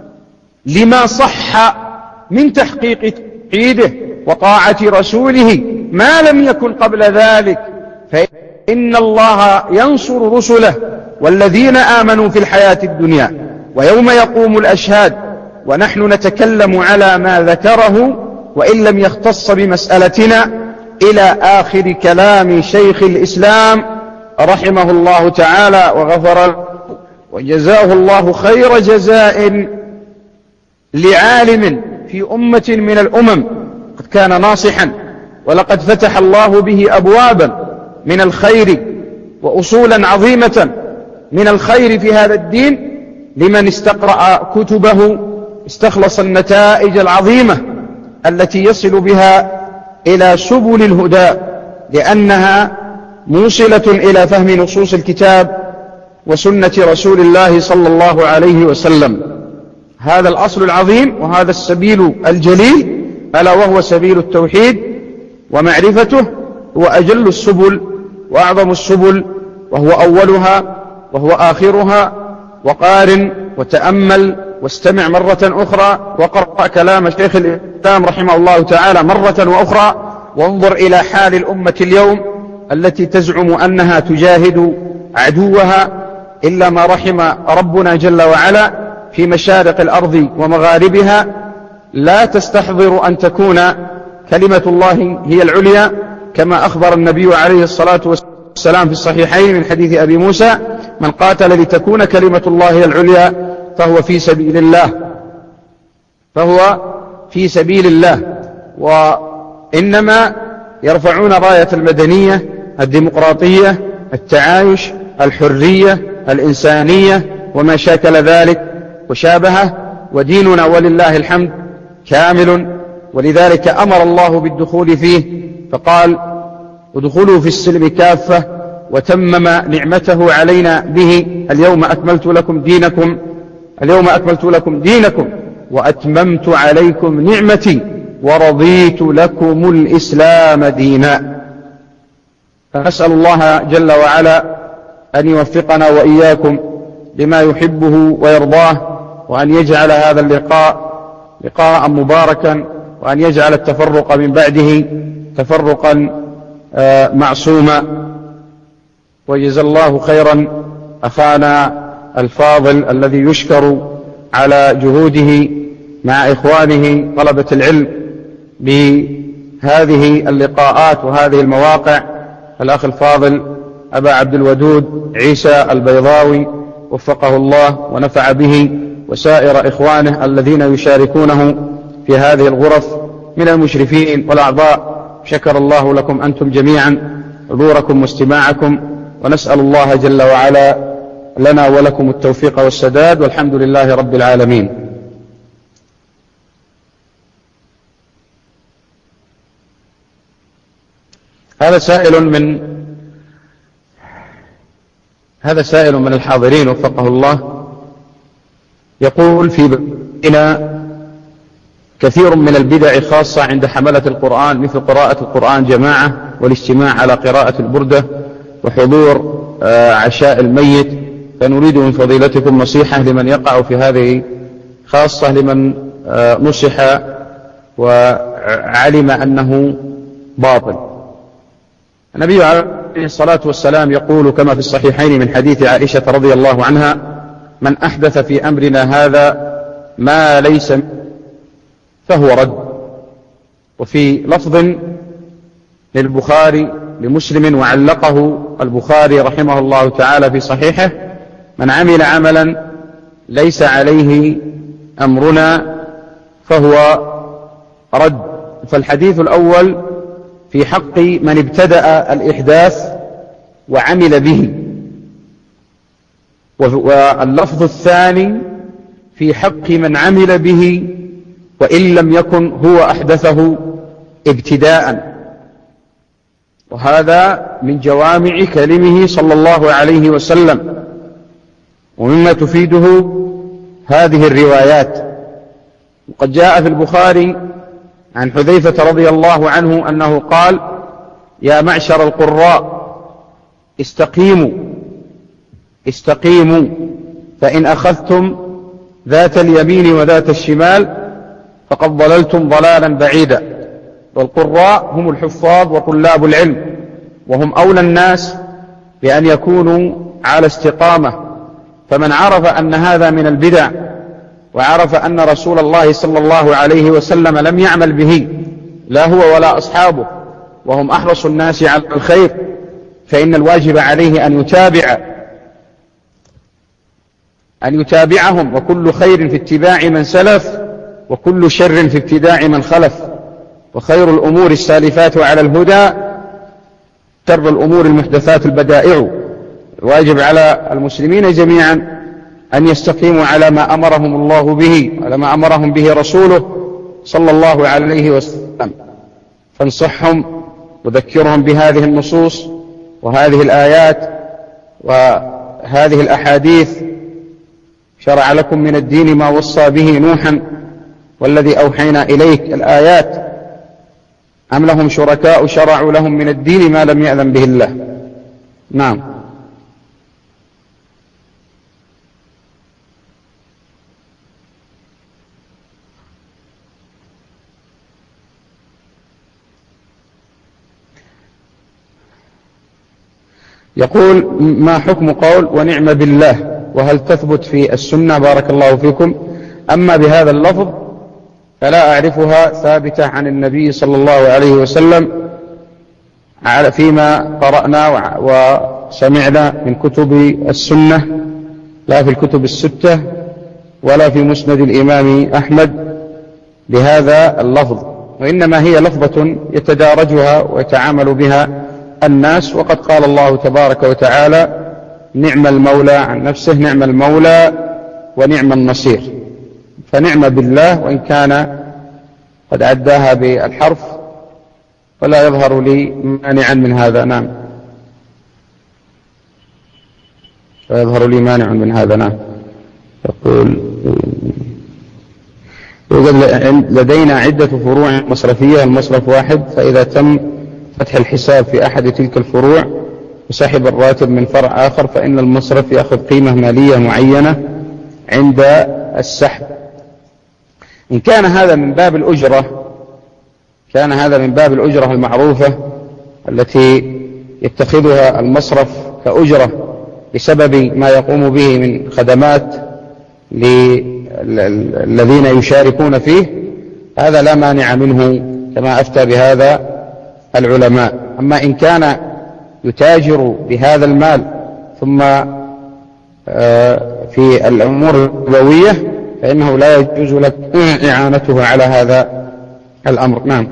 لما صح من تحقيق توحيده وطاعة رسوله ما لم يكن قبل ذلك، فإن الله ينصر رسله والذين آمنوا في الحياة الدنيا ويوم يقوم الأشهاد. ونحن نتكلم على ما ذكره وإن لم يختص بمسألتنا إلى آخر كلام شيخ الإسلام رحمه الله تعالى وغفر له، وجزاه الله خير جزاء لعالم في أمة من الأمم قد كان ناصحا، ولقد فتح الله به أبوابا من الخير وأصولا عظيمة من الخير في هذا الدين لمن استقرأ كتبه، استخلص النتائج العظيمة التي يصل بها إلى سبل الهدى، لأنها موصلة إلى فهم نصوص الكتاب وسنة رسول الله صلى الله عليه وسلم. هذا الأصل العظيم وهذا السبيل الجليل ألا وهو سبيل التوحيد، ومعرفته هو أجل السبل وأعظم السبل، وهو أولها وهو آخرها. وقارن وتأمل واستمع مرة أخرى وقرأ كلام شيخ الإسلام رحمه الله تعالى مرة وأخرى، وانظر إلى حال الأمة اليوم التي تزعم أنها تجاهد عدوها، إلا ما رحم ربنا جل وعلا في مشارق الأرض ومغاربها، لا تستحضر أن تكون كلمة الله هي العليا، كما أخبر النبي عليه الصلاة والسلام في الصحيحين من حديث أبي موسى: من قاتل لتكون كلمة الله هي العليا فهو في سبيل الله، فهو في سبيل الله. وإنما يرفعون راية المدنية، الديمقراطية، التعايش، الحرية، الإنسانية، وما شاكل ذلك وشابهه، وديننا ولله الحمد كامل، ولذلك أمر الله بالدخول فيه فقال: ادخلوا في السلم كافة، وتمم نعمته علينا به: اليوم أكملت لكم دينكم اليوم أكملت لكم دينكم وأتممت عليكم نعمتي ورضيت لكم الإسلام دينا. فأسأل الله جل وعلا أن يوفقنا وإياكم لما يحبه ويرضاه، وأن يجعل هذا اللقاء لقاء مباركا، وأن يجعل التفرق من بعده تفرقا معصوما. وجزا الله خيرا أخانا الفاضل الذي يشكر على جهوده مع إخوانه طلبة العلم بهذه اللقاءات وهذه المواقع، الأخ الفاضل أبا عبد الودود عيسى البيضاوي، وفقه الله ونفع به وسائر إخوانه الذين يشاركونه في هذه الغرف من المشرفين والأعضاء. شكر الله لكم أنتم جميعا حضوركم واستماعكم، ونسأل الله جل وعلا لنا ولكم التوفيق والسداد، والحمد لله رب العالمين. هذا سائل من هذا سائل من الحاضرين وفقه الله، يقول: في بلدنا كثير من البدع خاصة عند حملة القرآن، مثل قراءة القرآن جماعة، والاجتماع على قراءة البردة، وحضور عشاء الميت، فنريد من فضيلتكم نصيحة لمن يقع في هذه، خاصة لمن نصح وعلم أنه باطل. النبي عليه الصلاة والسلام يقول كما في الصحيحين من حديث عائشة رضي الله عنها: من أحدث في أمرنا هذا ما ليس فهو رد. وفي لفظ للبخاري لمسلم وعلقه البخاري رحمه الله تعالى في صحيحه: من عمل عملا ليس عليه أمرنا فهو رد. فالحديث الأول في حق من ابتدأ الإحداث وعمل به، واللفظ الثاني في حق من عمل به وإن لم يكن هو أحدثه ابتداء. وهذا من جوامع كلمه صلى الله عليه وسلم، ومما تفيده هذه الروايات. وقد جاء في البخاري عن حذيفة رضي الله عنه أنه قال: يا معشر القراء استقيموا استقيموا فإن أخذتم ذات اليمين وذات الشمال فقد ضللتم ضلالا بعيدا. والقراء هم الحفاظ وطلاب العلم، وهم أولى الناس بأن يكونوا على استقامة. فمن عرف أن هذا من البدع، وعرف أن رسول الله صلى الله عليه وسلم لم يعمل به لا هو ولا أصحابه، وهم أحرص الناس على الخير، فإن الواجب عليه أن يتابع أن يتابعهم، وكل خير في اتباع من سلف، وكل شر في ابتداع من خلف، وخير الأمور السالفات على الهدى، شر الأمور المحدثات البدائع. الواجب على المسلمين جميعا أن يستقيموا على ما أمرهم الله به، على ما أمرهم به رسوله صلى الله عليه وسلم، فانصحهم وذكرهم بهذه النصوص وهذه الآيات وهذه الأحاديث. شرع لكم من الدين ما وصى به نوحا والذي أوحينا إليك، الآيات. أم لهم شركاء شرعوا لهم من الدين ما لم يأذن به الله. نعم. يقول: ما حكم قول ونعم بالله، وهل تثبت في السنة؟ بارك الله فيكم. أما بهذا اللفظ فلا أعرفها ثابتة عن النبي صلى الله عليه وسلم فيما قرأنا وسمعنا من كتب السنة، لا في الكتب الستة ولا في مسند الإمام أحمد بهذا اللفظ، وإنما هي لفظة يتدارجها ويتعامل بها الناس. وقد قال الله تبارك وتعالى: نعم المولى عن نفسه، نعم المولى ونعم النصير. فنعم بالله، وإن كان قد عداها بالحرف، ولا يظهر لي مانعا من هذا. نعم، لا يظهر لي مانع من هذا. نعم. يقول: لدينا عدة فروع مصرفية، المصرف واحد، فإذا تم فتح الحساب في أحد تلك الفروع وسحب الراتب من فرع آخر، فإن المصرف يأخذ قيمة مالية معينة عند السحب. إن كان هذا من باب الأجرة، كان هذا من باب الأجرة المعروفة التي يتخذها المصرف كأجرة بسبب ما يقوم به من خدمات للذين يشاركون فيه، هذا لا مانع منه كما أفتى بهذا العلماء. أما إن كان يتاجر بهذا المال ثم في الأمور الربوية، فإنه لا يجوز لك إعانته على هذا الأمر. نعم.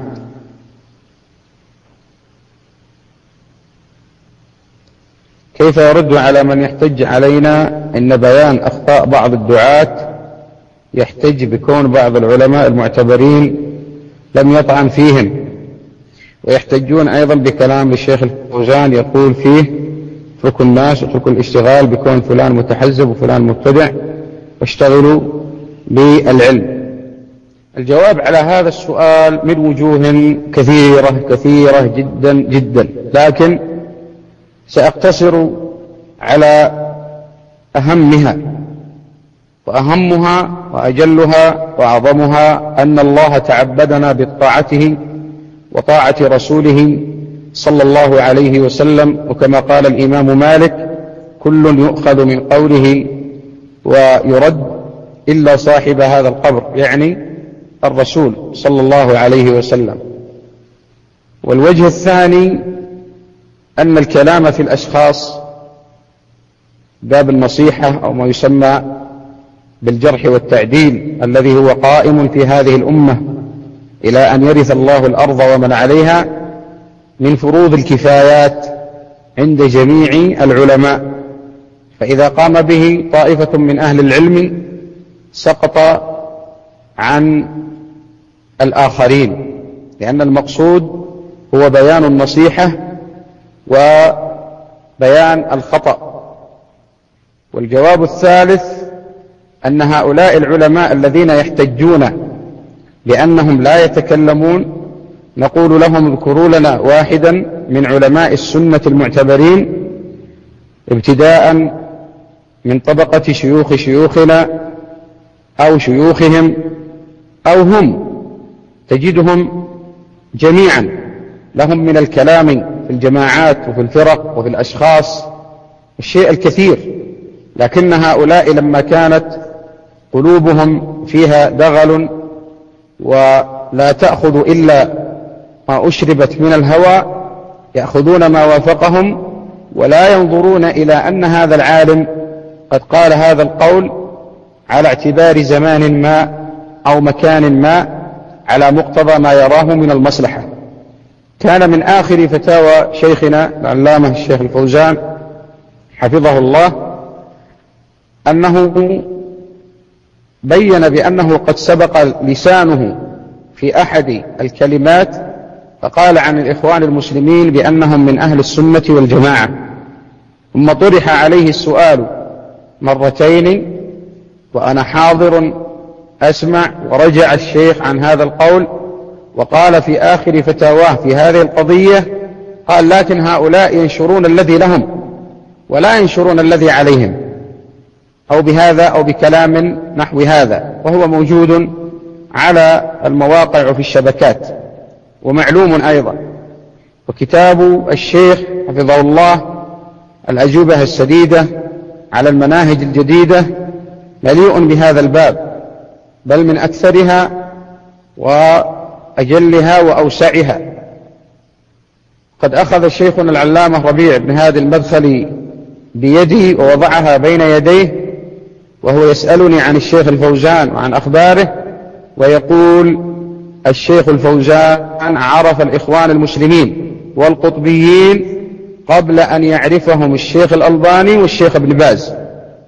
كيف يرد على من يحتج علينا إن بيان أخطاء بعض الدعاة يحتج بكون بعض العلماء المعتبرين لم يطعن فيهم، ويحتجون أيضا بكلام الشيخ الفوزان يقول فيه: اتركوا الناس واتركوا الاشتغال بكون فلان متحزب وفلان مبتدع واشتغلوا بالعلم. الجواب على هذا السؤال من وجوه كثيرة كثيرة جدا جدا، لكن سأقتصر على أهمها، وأهمها وأجلها وأعظمها أن الله تعبدنا بطاعته وطاعة رسوله صلى الله عليه وسلم. وكما قال الإمام مالك: كل يؤخذ من قوله ويرد إلا صاحب هذا القبر، يعني الرسول صلى الله عليه وسلم. والوجه الثاني أن الكلام في الأشخاص باب النصيحة أو ما يسمى بالجرح والتعديل الذي هو قائم في هذه الأمة إلى أن يرث الله الأرض ومن عليها، من فروض الكفايات عند جميع العلماء. فإذا قام به طائفة من أهل العلم سقط عن الآخرين، لأن المقصود هو بيان النصيحة وبيان الخطأ. والجواب الثالث أن هؤلاء العلماء الذين يحتجون لأنهم لا يتكلمون، نقول لهم: اذكروا لنا واحدا من علماء السنة المعتبرين ابتداء من طبقة شيوخ شيوخنا أو شيوخهم أو هم، تجدهم جميعا لهم من الكلام في الجماعات وفي الفرق وفي الأشخاص الشيء الكثير، لكن هؤلاء لما كانت قلوبهم فيها دغل ولا تأخذ إلا ما أشربت من الهوى، يأخذون ما وافقهم ولا ينظرون إلى أن هذا العالم قد قال هذا القول على اعتبار زمان ما أو مكان ما على مقتضى ما يراه من المصلحة. كان من آخر فتاوى شيخنا العلامة الشيخ الفوزان حفظه الله أنه بين بأنه قد سبق لسانه في أحد الكلمات فقال عن الإخوان المسلمين بأنهم من أهل السنة والجماعة، ثم طرح عليه السؤال مرتين وأنا حاضر أسمع، ورجع الشيخ عن هذا القول وقال في آخر فتاواه في هذه القضية قال لكن هؤلاء ينشرون الذي لهم ولا ينشرون الذي عليهم، أو بهذا أو بكلام نحو هذا، وهو موجود على المواقع وفي الشبكات ومعلوم أيضا. وكتاب الشيخ حفظه الله الأجوبة السديدة على المناهج الجديدة مليء بهذا الباب، بل من أكثرها وأجلها وأوسعها. قد أخذ شيخنا العلامة ربيع بن هادي المدخلي بيدي ووضعها بين يديه وهو يسألني عن الشيخ الفوزان وعن أخباره، ويقول الشيخ الفوزان عرف الإخوان المسلمين والقطبيين قبل أن يعرفهم الشيخ الألباني والشيخ ابن باز.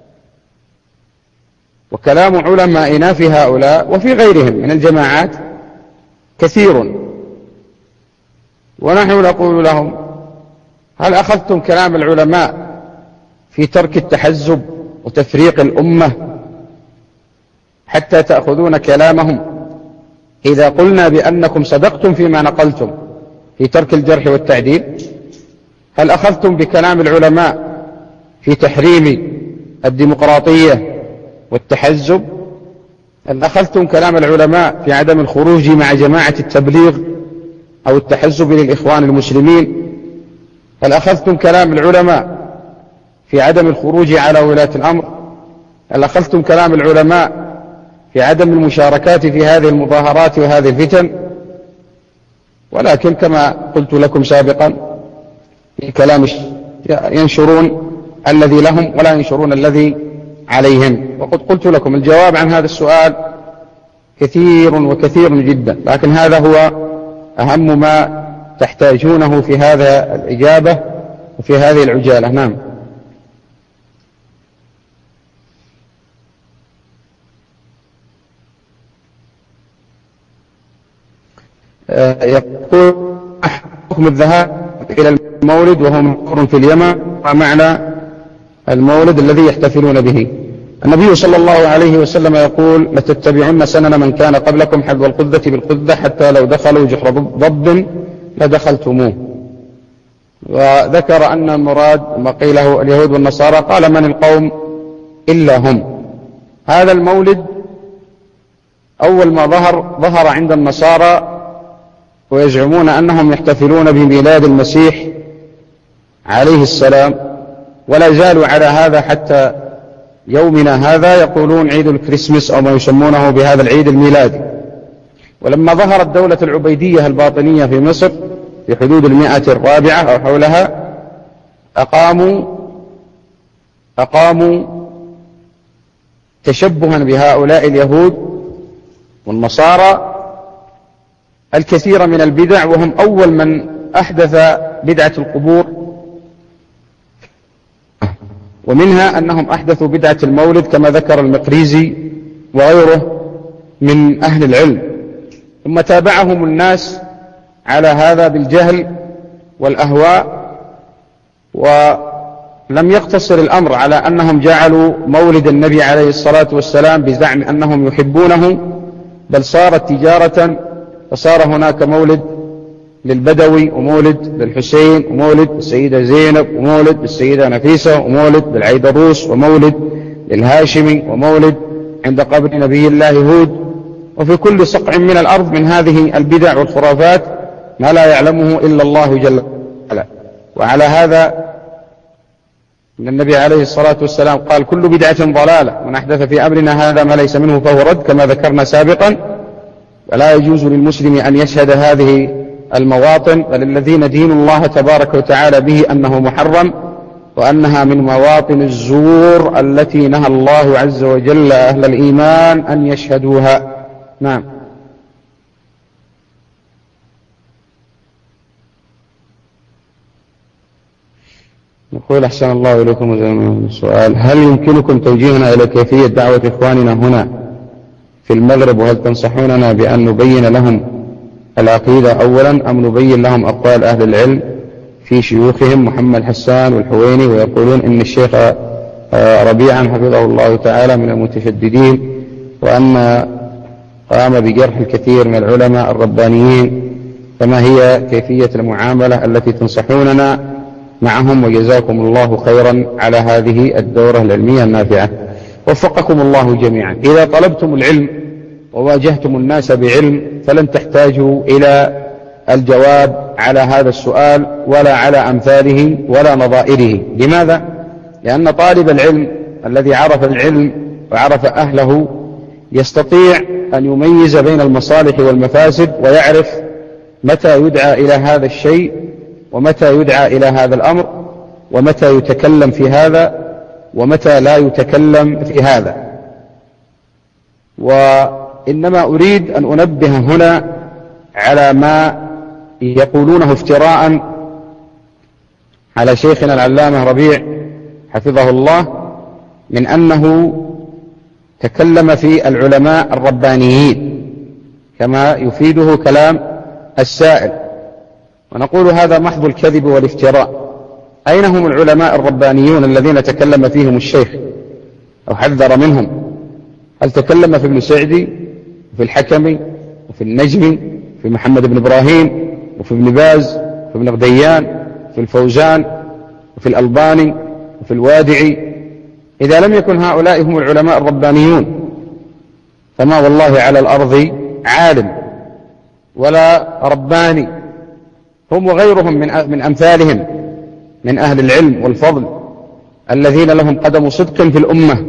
وكلام علمائنا في هؤلاء وفي غيرهم من الجماعات كثير، ونحن نقول لهم هل أخذتم كلام العلماء في ترك التحزب وتفريق الأمة حتى تأخذون كلامهم إذا قلنا بأنكم صدقتم فيما نقلتم في ترك الجرح والتعديل؟ هل أخذتم بكلام العلماء في تحريم الديمقراطية والتحزب؟ هل أخذتم كلام العلماء في عدم الخروج مع جماعة التبليغ أو التحزب للإخوان المسلمين؟ هل أخذتم كلام العلماء في عدم الخروج على ولاة الأمر؟ هل أخذتم كلام العلماء في عدم المشاركات في هذه المظاهرات وهذه الفتن؟ ولكن كما قلت لكم سابقا في كلام ينشرون الذي لهم ولا ينشرون الذي عليهم. وقد قلت لكم الجواب عن هذا السؤال كثير وكثير جدا، لكن هذا هو أهم ما تحتاجونه في هذا الإجابة وفي هذه العجالة. نعم. يقول حكم الذهاب إلى المولد وهو مقر في اليمن، ومعنى المولد الذي يحتفلون به. النبي صلى الله عليه وسلم يقول لتتبعن سنن من كان قبلكم حذو القذة بالقذة حتى لو دخلوا جحر ضب لدخلتموه. وذكر أن المراد ما قيله اليهود والنصارى، قال من القوم إلا هم. هذا المولد أول ما ظهر ظهر عند النصارى ويزعمون أنهم يحتفلون بميلاد المسيح عليه السلام، ولا زالوا على هذا حتى يومنا هذا، يقولون عيد الكريسماس أو ما يسمونه بهذا العيد الميلادي. ولما ظهرت دولة العبيدية الباطنية في مصر في حدود المئة الرابعة أو حولها، أقاموا أقاموا تشبها بهؤلاء اليهود والنصارى الكثير من البدع، وهم أول من أحدث بدعة القبور، ومنها أنهم أحدثوا بدعة المولد كما ذكر المقريزي وغيره من أهل العلم. ثم تابعهم الناس على هذا بالجهل والأهواء، ولم يقتصر الأمر على أنهم جعلوا مولد النبي عليه الصلاة والسلام بزعم أنهم يحبونه، بل صارت تجارة، فصار هناك مولد للبدوي ومولد للحسين ومولد السيدة زينب ومولد السيدة نفيسة ومولد للعيدروس ومولد للهاشمي ومولد عند قبر نبي الله هود، وفي كل صقع من الأرض من هذه البدع والخرافات ما لا يعلمه إلا الله جل وعلا. وعلى هذا من النبي عليه الصلاة والسلام قال كل بدعة ضلالة، من أحدث في أمرنا هذا ما ليس منه فهو رد، كما ذكرنا سابقا. ولا يجوز للمسلم أن يشهد هذه المواطن، بل الذين دين الله تبارك وتعالى به أنه محرم، وأنها من مواطن الزور التي نهى الله عز وجل أهل الإيمان أن يشهدوها. نعم. نقول أحسن الله إليكم السؤال: هل يمكنكم توجيهنا إلى كيفية دعوة إخواننا هنا في المغرب، وهل تنصحوننا بأن نبين لهم العقيدة أولا أم نبين لهم أقوال أهل العلم في شيوخهم محمد حسان والحويني؟ ويقولون إن الشيخ ربيعا حفظه الله تعالى من المتشددين، وأن قام بجرح الكثير من العلماء الربانيين، فما هي كيفية المعاملة التي تنصحوننا معهم؟ وجزاكم الله خيرا على هذه الدورة العلمية النافعة. وفقكم الله جميعا. إذا طلبتم العلم وواجهتم الناس بعلم فلن تحتاجوا إلى الجواب على هذا السؤال ولا على أمثاله ولا نظائره. لماذا؟ لأن طالب العلم الذي عرف العلم وعرف أهله يستطيع أن يميز بين المصالح والمفاسد، ويعرف متى يدعى إلى هذا الشيء ومتى يدعى إلى هذا الأمر، ومتى يتكلم في هذا ومتى لا يتكلم في هذا. وإنما أريد أن أنبه هنا على ما يقولونه افتراء على شيخنا العلامة ربيع حفظه الله، من أنه تكلم في العلماء الربانيين كما يفيده كلام السائل، ونقول هذا محض الكذب والافتراء. أين هم العلماء الربانيون الذين تكلم فيهم الشيخ أو حذر منهم؟ هل تكلم في ابن سعدي وفي الحكمي وفي النجمي وفي محمد بن إبراهيم وفي ابن باز وفي ابن غديان وفي الفوزان وفي الألباني وفي الوادعي؟ إذا لم يكن هؤلاء هم العلماء الربانيون فما والله على الأرض عالم ولا رباني. هم وغيرهم من من أمثالهم من أهل العلم والفضل الذين لهم قدم صدق في الأمة،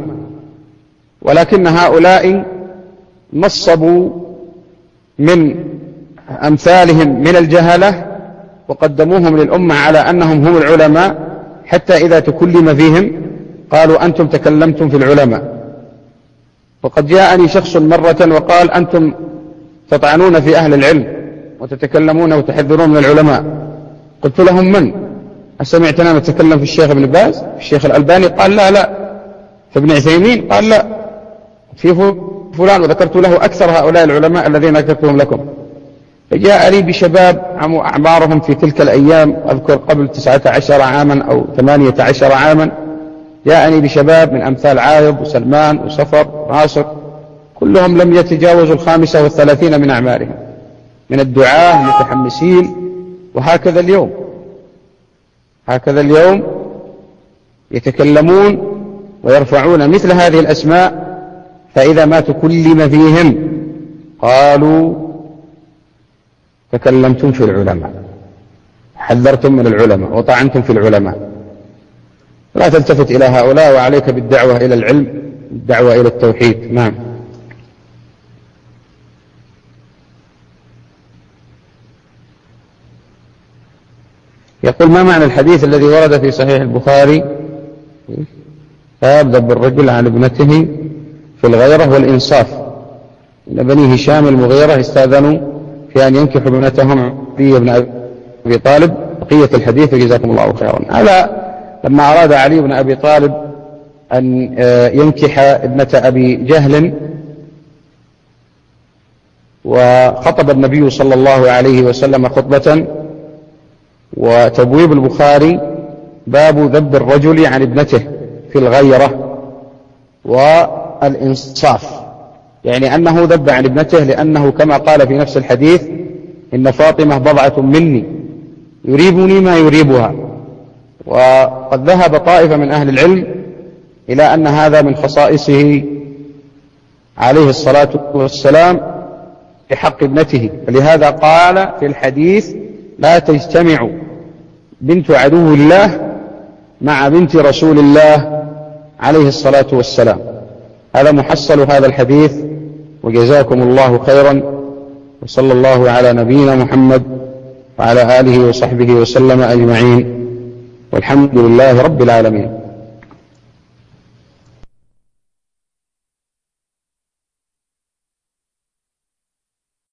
ولكن هؤلاء نصبوا من أمثالهم من الجهلة وقدموهم للأمة على أنهم هم العلماء، حتى إذا تكلم فيهم قالوا أنتم تكلمتم في العلماء. وقد جاءني شخص مرة وقال أنتم تطعنون في أهل العلم وتتكلمون وتحذرون من العلماء. قلت لهم: من؟ أسمعتنا نتكلم في الشيخ ابن باز في الشيخ الألباني؟ قال لا لا. في ابن عثيمين؟ قال لا. في فلان، وذكرت له أكثر هؤلاء العلماء الذين ذكرتهم لكم. فجاء لي بشباب أعمارهم في تلك الأيام، أذكر قبل تسعة عشر عاما أو ثمانية عشر عاما، جاءني بشباب من أمثال عايض وسلمان وصفر وناصر، كلهم لم يتجاوزوا الخامسة والثلاثين من أعمارهم، من الدعاة المتحمسين. وهكذا اليوم هكذا اليوم يتكلمون ويرفعون مثل هذه الأسماء، فإذا ما تكلم فيهم قالوا تكلمتم في العلماء، حذرتم من العلماء وطعنتم في العلماء. لا تلتفت إلى هؤلاء، وعليك بالدعوة إلى العلم، الدعوة إلى التوحيد. نعم. يقول: ما معنى الحديث الذي ورد في صحيح البخاري فيبدأ بالرجل عن ابنته في الغيرة والإنصاف، إن بني هشام المغيرة استاذنوا في أن ينكحوا ابنتهم علي بن أبي طالب؟ بقية الحديث وجزاكم الله خيرا. هذا لما أراد علي بن أبي طالب أن ينكح ابنة أبي جهل، وخطب النبي صلى الله عليه وسلم خطبة، وتبويب البخاري باب ذب الرجل عن ابنته في الغيرة والإنصاف، يعني أنه ذب عن ابنته لأنه كما قال في نفس الحديث: إن فاطمة بضعة مني يريبني ما يريبها. وقد ذهب طائفة من أهل العلم إلى أن هذا من خصائصه عليه الصلاة والسلام في حق ابنته، فلهذا قال في الحديث: لا تجتمع بنت عدو الله مع بنت رسول الله عليه الصلاة والسلام. هذا محصل هذا الحديث، وجزاكم الله خيرا، وصلى الله على نبينا محمد وعلى آله وصحبه وسلم أجمعين. والحمد لله رب العالمين.